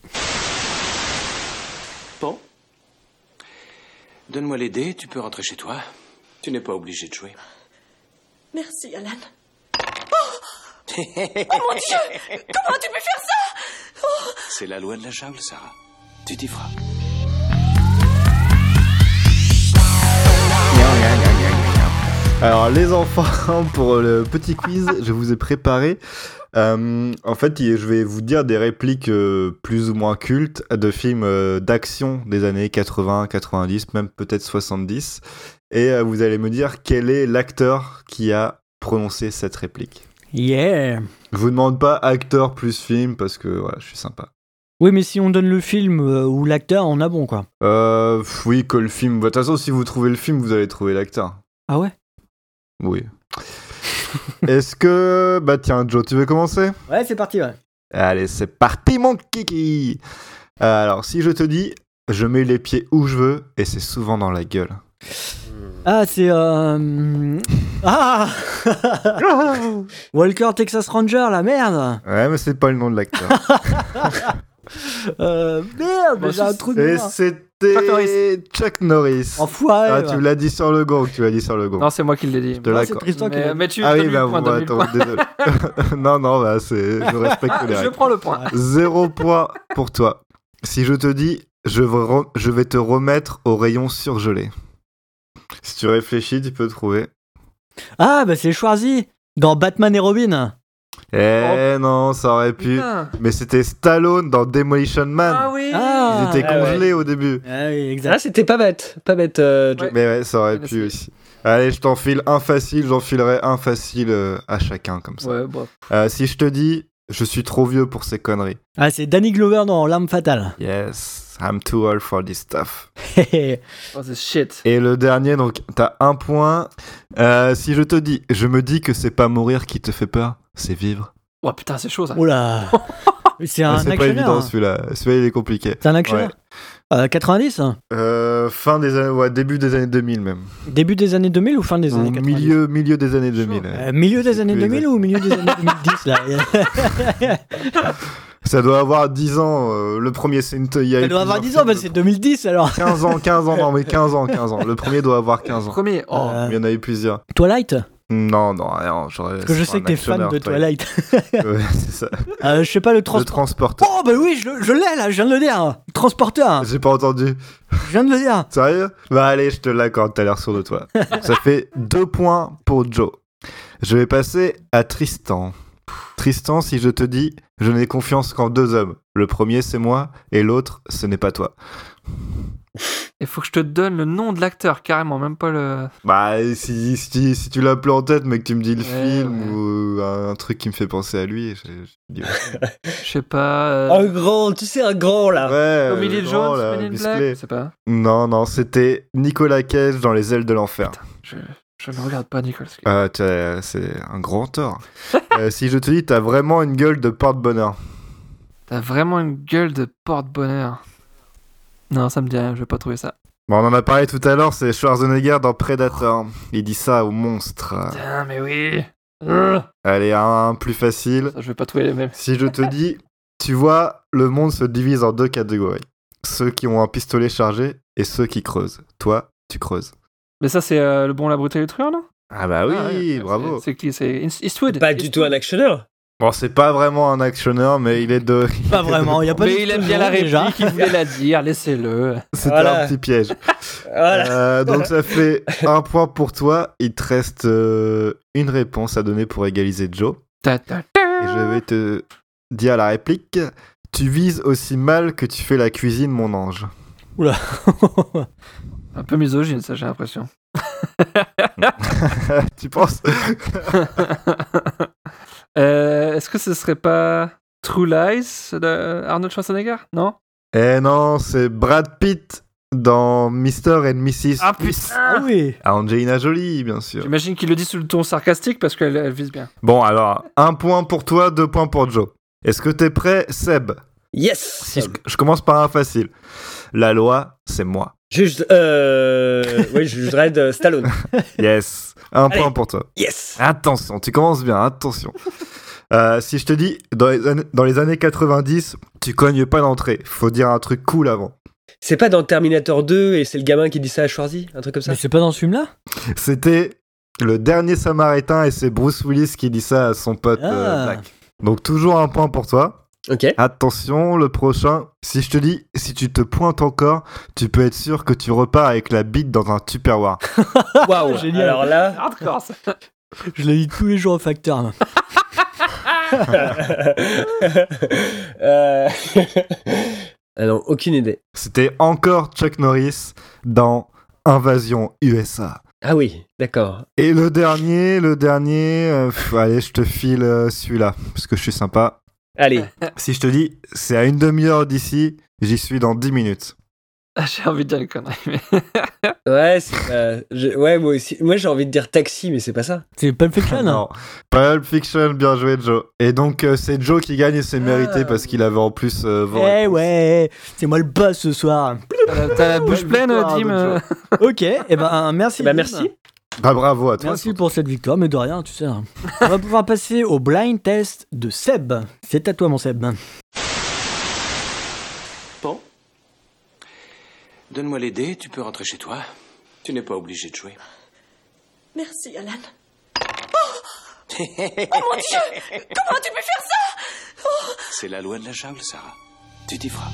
Bon. Donne-moi les dés, tu peux rentrer chez toi. Tu n'es pas obligé de jouer. Merci, Alan. Oh, oh mon Dieu! Comment tu peux faire ça? Oh. C'est la loi de la jungle, Sarah. Tu t'y feras. Alors les enfants, pour le petit quiz, je vous ai préparé. Euh, en fait, je vais vous dire des répliques euh, plus ou moins cultes de films euh, d'action des années quatre-vingts, quatre-vingt-dix, même peut-être soixante-dix. Et euh, vous allez me dire quel est l'acteur qui a prononcé cette réplique. Yeah. Je vous demande pas acteur plus film parce que voilà, je suis sympa. Oui, mais si on donne le film euh, ou l'acteur, on a bon quoi. Euh, oui, que le film. De toute façon, si vous trouvez le film, vous allez trouver l'acteur. Ah ouais? Oui. Est-ce que... Bah tiens, Joe, tu veux commencer? Ouais, c'est parti, ouais. Allez, c'est parti, mon kiki. Alors, si je te dis, je mets les pieds où je veux, et c'est souvent dans la gueule. Ah, c'est... Euh... Ah Walker Texas Ranger, la merde. Ouais, mais c'est pas le nom de l'acteur. euh, Merde, Bon, j'ai un c'est- trou de Et mémoire. c'était Chuck Norris. Enfoiré. Ah, va. tu l'as dit sur le gong, tu l'as dit sur le gong. Non, c'est moi qui l'ai dit. Je te Non, c'est l'accorde. Tristan qui l'a Mais, dit. mais tu Ah donnes oui, le bah, point, bon, donne le attends, point. désolé. non, non, bah, c'est... je respecte les Je règles. prends le point. Zéro point pour toi. Si je te dis, je vais, re- je vais te remettre au rayon surgelé. Si tu réfléchis, tu peux trouver. Ah, bah c'est Schwarzy dans Batman et Robin. Eh non, ça aurait pu. Putain. Mais c'était Stallone dans Demolition Man. Ah oui. Ah, Ils étaient Ah ouais. congelés au début. Ah oui, Ah, exact. c'était pas bête. Pas bête, euh, Joe. Ouais. Mais ouais, ça aurait Ouais, pu c'est- aussi. Allez, je t'enfile un facile, j'en filerai un facile euh, à chacun, comme ça. Ouais, bon. Euh, si je te dis, je suis trop vieux pour ces conneries. Ah, c'est Danny Glover dans L'Arme Fatale. Yes, I'm too old for this stuff. Oh, c'est shit. Et le dernier, donc, t'as un point. Euh, si je te dis, je me dis que c'est pas mourir qui te fait peur, c'est vivre. Oh putain, c'est chaud ça. Oula. C'est Ah, un c'est pas actionneur. évident hein. celui-là. Celui-là, il est compliqué. C'est un actionneur. Ouais. Euh, quatre-vingt-dix hein. Euh, fin des années, ouais, début des années deux mille même. Début des années deux mille ou fin des Ou années quatre-vingt-dix milieu, milieu des années deux mille. Euh, Milieu des années plus deux mille exact. ou milieu des années deux mille dix là. Ça doit avoir dix ans. euh, le premier, c'est une. Il y a Elle eu doit avoir plusieurs dix ans, bah films. c'est deux mille dix alors. quinze ans, quinze ans, non mais quinze ans, quinze ans. Le premier doit avoir quinze ans. Premier. Oh. Euh, Il y en a eu plusieurs. Twilight. Non, non, rien. J'aurais. Parce que je c'est sais un que t'es fan actionneur, de toi. Twilight. Ouais, c'est ça. Euh, je sais pas le Le transport. transporteur. Oh bah oui, je, je l'ai là, je viens de le dire. Transporteur. J'ai pas entendu. Je viens de le dire. Sérieux? Bah allez, je te l'accorde, t'as l'air sûr de toi. Ça fait deux points pour Joe. Je vais passer à Tristan. Tristan, si je te dis, je n'ai confiance qu'en deux hommes. Le premier, c'est moi, et l'autre, ce n'est pas toi. Il faut que je te donne le nom de l'acteur, carrément, même pas le. Bah, si, si, si tu l'as plus en tête, mais que tu me dis le Ouais, film ouais. ou un, un truc qui me fait penser à lui, je, je dis ouais. Je sais pas. euh, Un grand, tu sais, un grand là. Ouais, Tommy Lee le Jones, grand, là, Men in musclé. Black. Je sais pas. Non, non, c'était Nicolas Cage dans Les Ailes de l'Enfer. Je, je ne regarde pas Nicole. Cage. Euh, t'as- c'est un grand tort. Euh, si je te dis, t'as vraiment une gueule de porte-bonheur. T'as vraiment une gueule de porte-bonheur. Non, ça me dit rien, je vais pas trouver ça. Bon, on en a parlé tout à l'heure, c'est Schwarzenegger dans Predator. Il dit ça au monstre. Putain, mais oui. Euh, Allez, un, un plus facile. ça, je vais pas trouver les mêmes. Si je te dis, tu vois, le monde se divise en deux catégories. Ceux qui ont un pistolet chargé et ceux qui creusent. Toi, tu creuses. Mais ça, c'est euh, le bon, la brute et le truand, non? Ah bah oui, Ah ouais, bravo. C'est c'est qui? C'est East- Eastwood. Pas du tout un actionneur. Bon, c'est pas vraiment un actionneur, mais il est de... Pas vraiment, il y a pas Mais de il aime bien la déjà. réplique, il voulait la dire, laissez-le. C'était Voilà. un petit piège. Voilà. Euh, donc ça fait un point pour toi. Il te reste euh, une réponse à donner pour égaliser Joe. Ta, ta, Et je vais te dire la réplique. Tu vises aussi mal que tu fais la cuisine, mon ange. Oula. Un peu misogyne, ça, j'ai l'impression. Tu penses? Euh, Est-ce que ce serait pas True Lies de Arnold Schwarzenegger? Non? Eh non, c'est Brad Pitt dans mister and missus Ah Smith. putain! Ah oui. À Angelina Jolie, bien sûr. J'imagine qu'il le dit sous le ton sarcastique parce qu'elle elle vise bien. Bon, alors, un point pour toi, deux points pour Joe. Est-ce que t'es prêt, Seb? Yes. Si je, je commence par un facile. La loi, c'est moi. Juge, euh... oui, juge Dredd, euh, Stallone. Yes. Un Allez. point pour toi. Yes. Attention, tu commences bien, attention. Euh, si je te dis, dans les, années, dans les années quatre-vingt-dix, tu cognes pas d'entrée. Faut dire un truc cool avant. C'est pas dans Terminator deux et c'est le gamin qui dit ça à Schwarzy, un truc comme ça. Mais c'est pas dans ce film là? C'était le dernier Samaritain et c'est Bruce Willis qui dit ça à son pote euh, Ah. Black. Donc toujours un point pour toi. Ok. Attention, le prochain. Si je te dis, si tu te pointes encore, tu peux être sûr que tu repars avec la bite dans un Tupperware. Waouh. Génial. Alors là, Hardcore, ça. Je l'ai dit tous les jours au facteur. euh... ah non, aucune idée. C'était encore Chuck Norris dans Invasion U S A. Ah oui, d'accord. Et le dernier, le dernier, euh, pff, allez, je te file euh, celui-là, parce que je suis sympa. Allez. Si je te dis, c'est à une demi-heure d'ici, j'y suis dans dix minutes. Ah, j'ai envie de dire une connerie, mais. Ouais, c'est pas... je- ouais, moi aussi. Moi, j'ai envie de dire taxi, mais c'est pas ça. C'est Pulp Fiction. Non. Pulp Fiction, bien joué Joe. Et donc euh, c'est Joe qui gagne et c'est mérité parce qu'il avait en plus euh, vingt Eh réponses. ouais, c'est moi le boss ce soir. T'as la- t'as la bouche pleine, victoire Dim. de euh. Ok, et ben merci. Bah, Dim. merci. Bah bravo à toi. Merci pour cette victoire, mais de rien, tu sais. On va pouvoir passer au blind test de Seb. C'est à toi, mon Seb. Bon. Donne-moi les dés, tu peux rentrer chez toi. Tu n'es pas obligé de jouer. Merci, Alan. Oh, oh mon Dieu! Comment tu peux faire ça? Oh. C'est la loi de la jungle, Sarah. Tu t'y feras.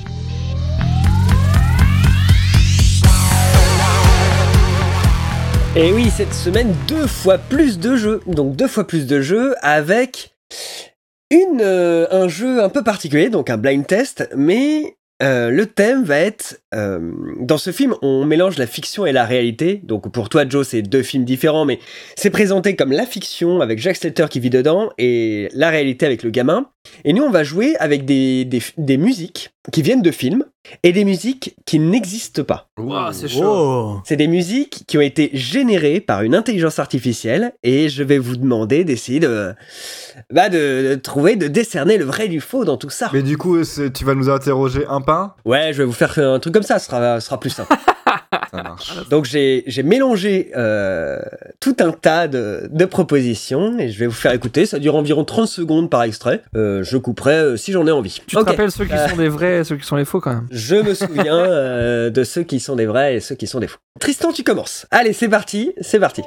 Et oui, cette semaine, deux fois plus de jeux. Donc deux fois plus de jeux avec une, euh, un jeu un peu particulier, donc un blind test, mais euh, le thème va être... Euh, dans ce film, on mélange la fiction et la réalité. Donc pour toi, Joe, c'est deux films différents, mais c'est présenté comme la fiction avec Jack Slater qui vit dedans et la réalité avec le gamin. Et nous, on va jouer avec des, des, des musiques qui viennent de films et des musiques qui n'existent pas. Wow, c'est chaud. Oh. C'est des musiques qui ont été générées par une intelligence artificielle et je vais vous demander d'essayer de, bah de, de trouver, de décerner le vrai du faux dans tout ça. Mais du coup, tu vas nous interroger un par un ? Ouais, je vais vous faire un truc comme ça, ce sera, ce sera plus simple. Ça marche. Donc j'ai, j'ai mélangé euh, tout un tas de, de propositions et je vais vous faire écouter. Ça dure environ trente secondes par extrait. Euh, je couperai euh, si j'en ai envie. Tu okay. te rappelles ceux qui euh... sont des vrais et ceux qui sont les faux quand même. Je me souviens euh, de ceux qui sont des vrais et ceux qui sont des faux. Tristan, tu commences. Allez, c'est parti, c'est parti.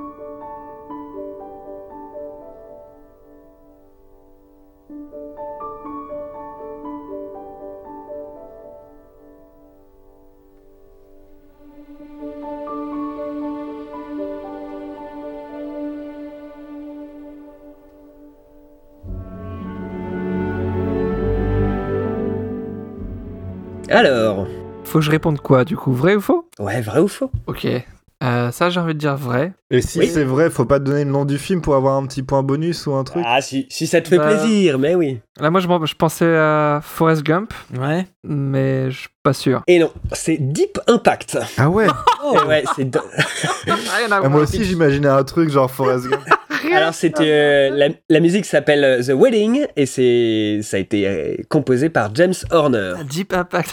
Alors... Faut que je réponde quoi, du coup? Vrai ou faux? Ouais, vrai ou faux? Ok. Euh, ça, j'ai envie de dire vrai. Et si oui. c'est vrai, faut pas te donner le nom du film pour avoir un petit point bonus ou un truc? Ah, si, si ça te fait bah... plaisir, mais oui. Là, moi, je, je pensais à Forrest Gump. Ouais. Mais je suis pas sûr. Et non, c'est Deep Impact. Ah ouais? Oh. Ouais, c'est... Do... ah, moi aussi, j'imaginais un truc genre Forrest Gump. Alors, c'était, euh, la, la musique s'appelle The Wedding et c'est, ça a été euh, composé par James Horner. Deep Impact.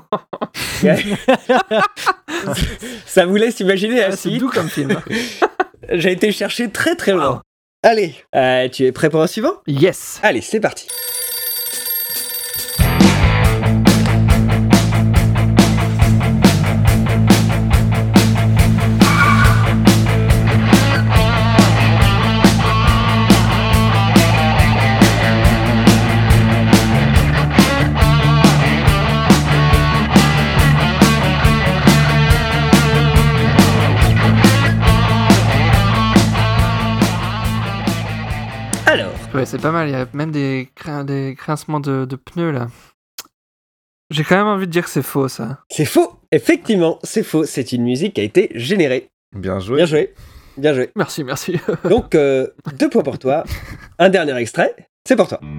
Ça vous laisse imaginer ah, c'est doux comme film. J'ai été chercher très très loin. Wow. Allez, euh, tu es prêt pour un suivant? Yes. Allez, c'est parti. Alors. Ouais, c'est pas mal, il y a même des, grin- des grincements de, de pneus là. J'ai quand même envie de dire que c'est faux ça. C'est faux, effectivement, c'est faux. C'est une musique qui a été générée. Bien joué. Bien joué. Bien joué. Merci, merci. Donc, euh, deux points pour toi. Un dernier extrait, c'est pour toi.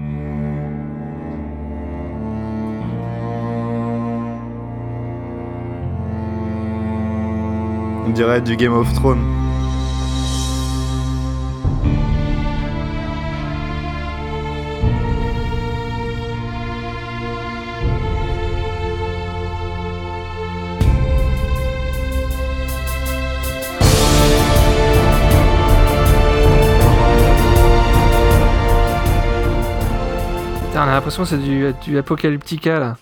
On dirait du Game of Thrones. On a l'impression que c'est du, du Apocalyptica là.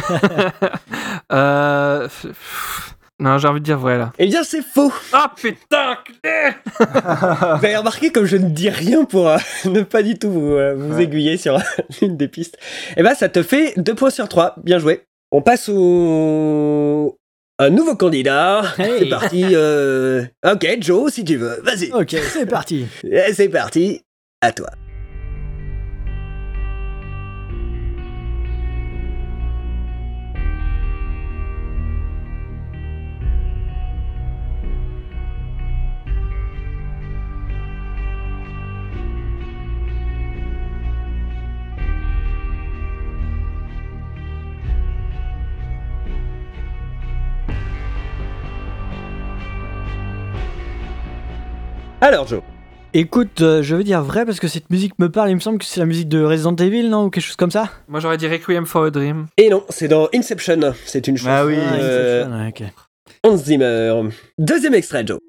euh... Non, j'ai envie de dire vrai là. Eh bien, c'est faux. Ah putain. Vous avez remarqué comme je ne dis rien pour euh, ne pas du tout vous, euh, vous ouais. aiguiller sur une des pistes. Eh ben, ça te fait deux points sur trois. Bien joué. On passe au... Un nouveau candidat. Hey. C'est parti. Euh... Ok, Joe, si tu veux. Vas-y. Ok, c'est parti. Et c'est parti. À toi. Alors, Joe. Écoute, euh, je veux dire vrai parce que cette musique me parle. Il me semble que c'est la musique de Resident Evil, non? Ou quelque chose comme ça? Moi, j'aurais dit Requiem for a Dream. Et non, c'est dans Inception. C'est une chanson. Ah oui, euh, Inception, ouais, ok. Hans Zimmer. Deuxième extrait, Joe.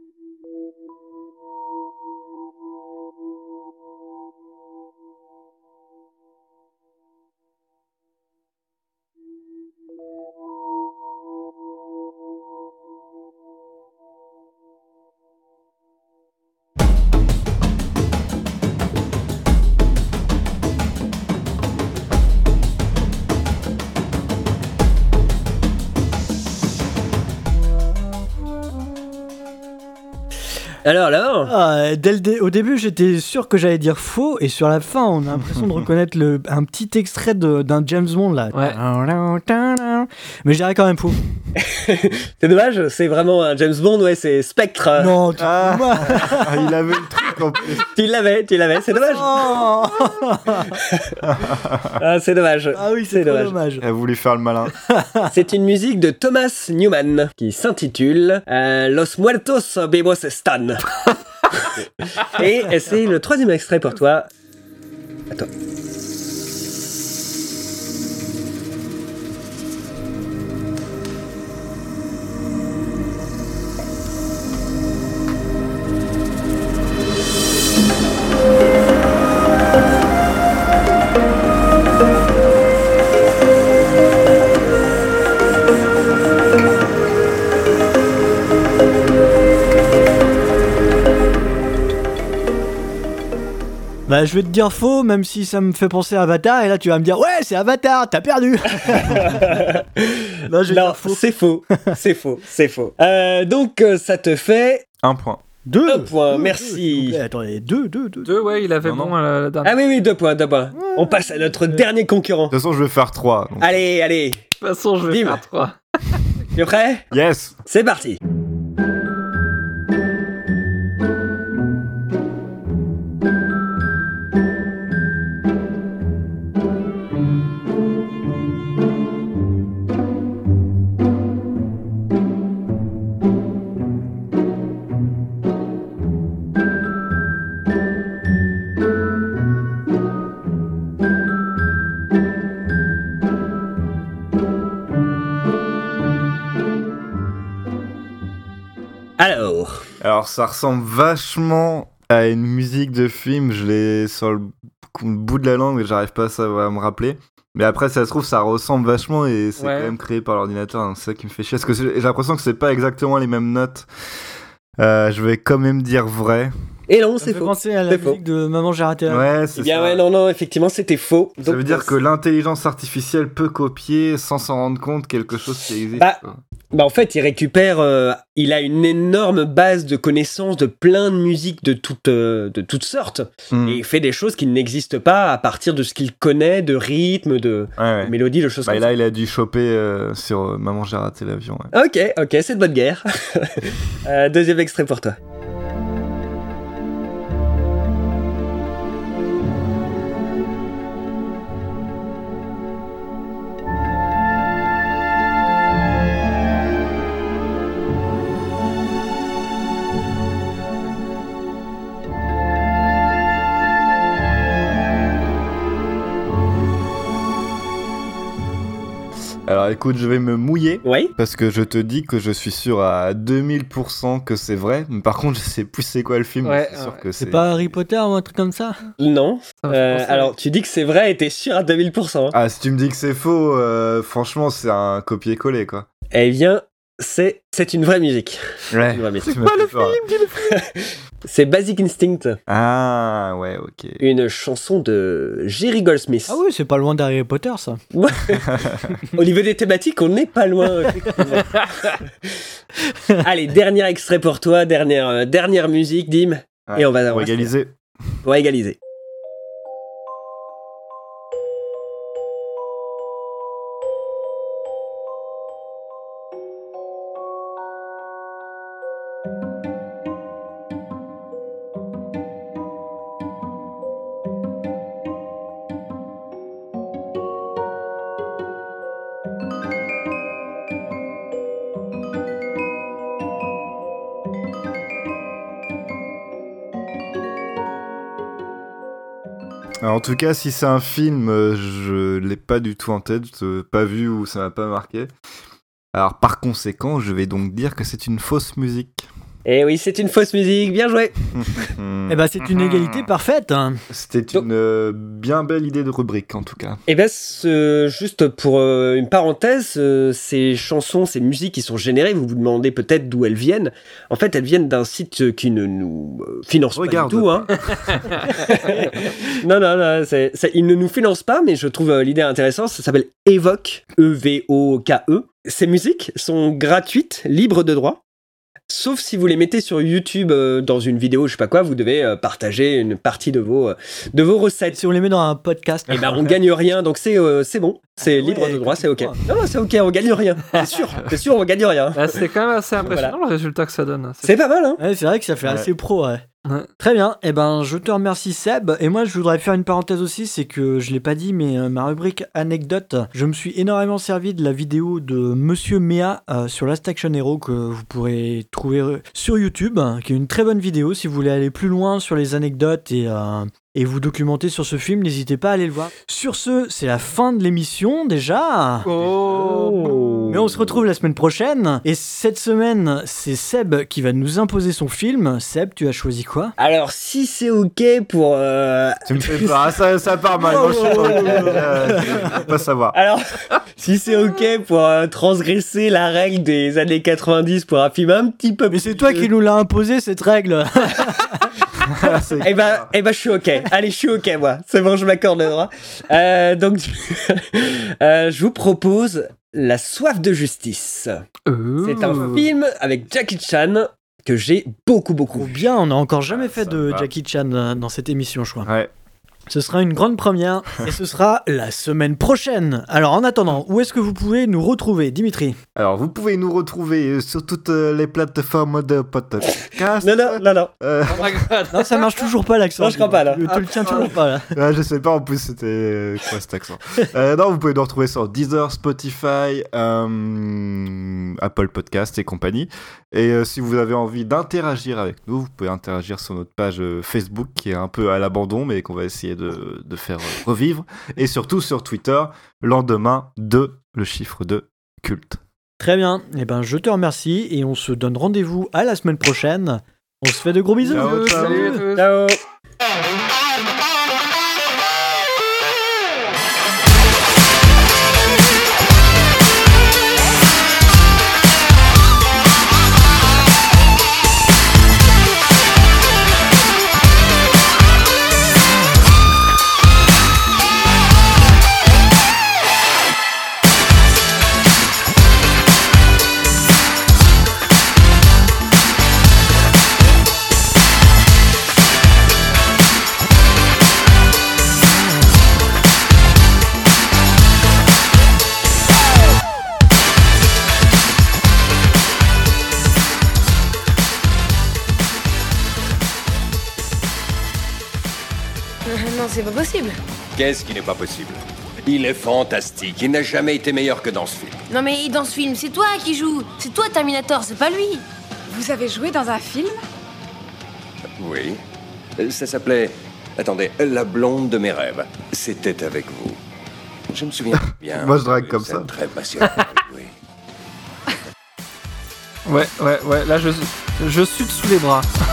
Alors, alors ah, dès le dé- Au début, j'étais sûr que j'allais dire faux, et sur la fin, on a l'impression de reconnaître le, un petit extrait de, d'un James Bond là. Ouais. Mais je dirais quand même faux. C'est dommage, c'est vraiment un James Bond, ouais, c'est Spectre. Non, tu Ah, ah, il avait le truc en plus. Tu l'avais, tu l'avais, c'est dommage. Oh Ah, c'est dommage. Ah oui, c'est, c'est dommage. dommage. Elle a voulu faire le malin. C'est une musique de Thomas Newman qui s'intitule euh, Los Muertos Vivos Están. Et c'est le troisième extrait pour toi. À toi. Bah, je vais te dire faux, même si ça me fait penser à Avatar, et là tu vas me dire ouais, c'est Avatar, t'as perdu. Non, je vais non dire faux. C'est faux, c'est faux, c'est faux. Euh, donc ça te fait un point. Deux. Un point, deux, merci. Deux, attendez, deux, deux, deux. Deux, ouais, il avait non, bon à la, la dernière. Ah oui, oui, deux points, deux points. Ouais. On passe à notre dernier concurrent. De toute façon, je vais faire trois. Donc... Allez, allez. De toute façon, je vais Dim. faire trois. Tu es prêt? Yes. C'est parti. Alors Alors, ça ressemble vachement à une musique de film. Je l'ai sur le bout de la langue, mais j'arrive pas à, savoir, à me rappeler. Mais après, ça se trouve, ça ressemble vachement et c'est ouais. quand même créé par l'ordinateur. Donc c'est ça qui me fait chier. Parce que j'ai l'impression que c'est pas exactement les mêmes notes. Euh, je vais quand même dire vrai. Et non, ça c'est fait faux. penser à la musique faux. de Maman j'ai raté. Ouais, c'est eh bien, ça. Ouais, non, non, effectivement, c'était faux. Ça Donc, veut dire que l'intelligence artificielle peut copier sans s'en rendre compte quelque chose qui existe. Bah, bah en fait, il récupère, euh, il a une énorme base de connaissances de plein de musiques de toutes, euh, de toutes sortes, mm. et il fait des choses qui n'existent pas à partir de ce qu'il connaît, de rythme, de, ouais, ouais. de mélodie, de choses bah, comme là, ça. il a dû choper euh, sur euh, Maman j'ai raté l'avion. Ouais. Ok, ok, c'est de bonne guerre. euh, deuxième extrait pour toi. Alors écoute, je vais me mouiller. Oui. Parce que je te dis que je suis sûr à deux mille pour cent que c'est vrai. Mais par contre, je sais plus c'est quoi le film. Ouais, c'est sûr ouais. que c'est... c'est pas Harry Potter ou un truc comme ça? Non. Euh, alors, tu dis que c'est vrai et t'es sûr à deux mille pour cent. Ah, si tu me dis que c'est faux, euh, franchement, c'est un copier-coller, quoi. Eh bien, c'est, c'est une vraie musique. Ouais. Une vraie musique. C'est quoi le film, le film C'est Basic Instinct. Ah, ouais, ok. Une chanson de Jerry Goldsmith. Ah oui, c'est pas loin d'Harry Potter, ça. Au niveau des thématiques, on n'est pas loin. Allez, dernier extrait pour toi, dernière, euh, dernière musique, Dim. Ouais, et on va pour égaliser. Pour égaliser. Alors, en tout cas, si c'est un film, euh, je l'ai pas du tout en tête, euh, pas vu ou ça m'a pas marqué. Alors, par conséquent, je vais donc dire que c'est une fausse musique. Eh oui, c'est une fausse musique, bien joué. Eh ben, c'est une égalité parfaite. Hein. C'était donc, une euh, bien belle idée de rubrique, en tout cas. Eh ben, ce, juste pour euh, une parenthèse, euh, ces chansons, ces musiques qui sont générées, vous vous demandez peut-être d'où elles viennent. En fait, elles viennent d'un site qui ne nous euh, finance Regarde. pas du tout. Hein. non, non, non, c'est, c'est, il ne nous finance pas, mais je trouve euh, l'idée intéressante. Ça s'appelle Evoke, E V O K E. Ces musiques sont gratuites, libres de droit. sauf si vous les mettez sur YouTube euh, dans une vidéo, je sais pas quoi, vous devez euh, partager une partie de vos, euh, de vos recettes. Si on les met dans un podcast, eh ben on gagne rien, donc c'est euh, c'est bon, c'est ah, libre ouais, de droit, c'est ok. Non, non, c'est ok, on gagne rien, c'est sûr, c'est sûr, on gagne rien. Bah, c'est quand même assez impressionnant voilà. le résultat que ça donne. C'est, c'est pas mal, hein. Ouais, c'est vrai que ça fait ouais. assez pro, ouais. Ouais. Très bien, et eh ben je te remercie Seb, et moi je voudrais faire une parenthèse aussi, c'est que je l'ai pas dit, mais euh, ma rubrique anecdote, je me suis énormément servi de la vidéo de Monsieur Méa euh, sur Last Action Hero que vous pourrez trouver sur YouTube, qui est une très bonne vidéo. Si vous voulez aller plus loin sur les anecdotes et, euh, et vous documenter sur ce film, n'hésitez pas à aller le voir. Sur ce, c'est la fin de l'émission déjà. Oh. Mais on se retrouve la semaine prochaine, et cette semaine, c'est Seb qui va nous imposer son film. Seb, tu as choisi quoi ? Alors, si c'est ok pour... Euh... Tu me fais pas, ça, ça part mal, moi je sais pas, euh, je peux pas savoir. Alors, si c'est ok pour euh, transgresser la règle des années quatre-vingt-dix pour un film un petit peu... Mais c'est toi qui nous l'as imposé, cette règle. Eh ben, eh ben, je suis ok. Allez, je suis ok, moi. C'est bon, je m'accorde le droit. Euh, donc, euh, je vous propose La Soif de Justice. Ooh. C'est un film avec Jackie Chan que j'ai beaucoup, beaucoup. Oh bien, on n'a encore jamais ah, fait de va. Jackie Chan dans cette émission, je crois. Ouais. Ce sera une grande première et ce sera la semaine prochaine. Alors en attendant, où est-ce que vous pouvez nous retrouver, Dimitri ? Alors vous pouvez nous retrouver sur toutes les plateformes de podcast. Non, non, non, non. Euh... Oh my God. Non, ça marche toujours pas l'accent. Non, je crois pas là. Tu ah, le tiens toujours pas là. Ouais, je sais pas en plus c'était quoi cet accent. euh, non, vous pouvez nous retrouver sur Deezer, Spotify, euh, Apple Podcast et compagnie. Et euh, si vous avez envie d'interagir avec nous, vous pouvez interagir sur notre page euh, Facebook qui est un peu à l'abandon mais qu'on va essayer de, de faire euh, revivre. Et surtout sur Twitter, lendemain de le chiffre de culte. Très bien, eh ben, je te remercie et on se donne rendez-vous à la semaine prochaine. On se fait de gros bisous. Ciao, ciao. Salut. Ciao. Non, c'est pas possible. Qu'est-ce qui n'est pas possible ? Il est fantastique. Il n'a jamais été meilleur que dans ce film. Non, mais dans ce film, c'est toi qui joues. C'est toi, Terminator, c'est pas lui. Vous avez joué dans un film ? Oui. Ça s'appelait... Attendez, La blonde de mes rêves. C'était avec vous. Je me souviens bien. Moi, je drague comme ça. Très passionnant. Oui. Ouais, ouais, ouais. Là, je, je suis sous les bras.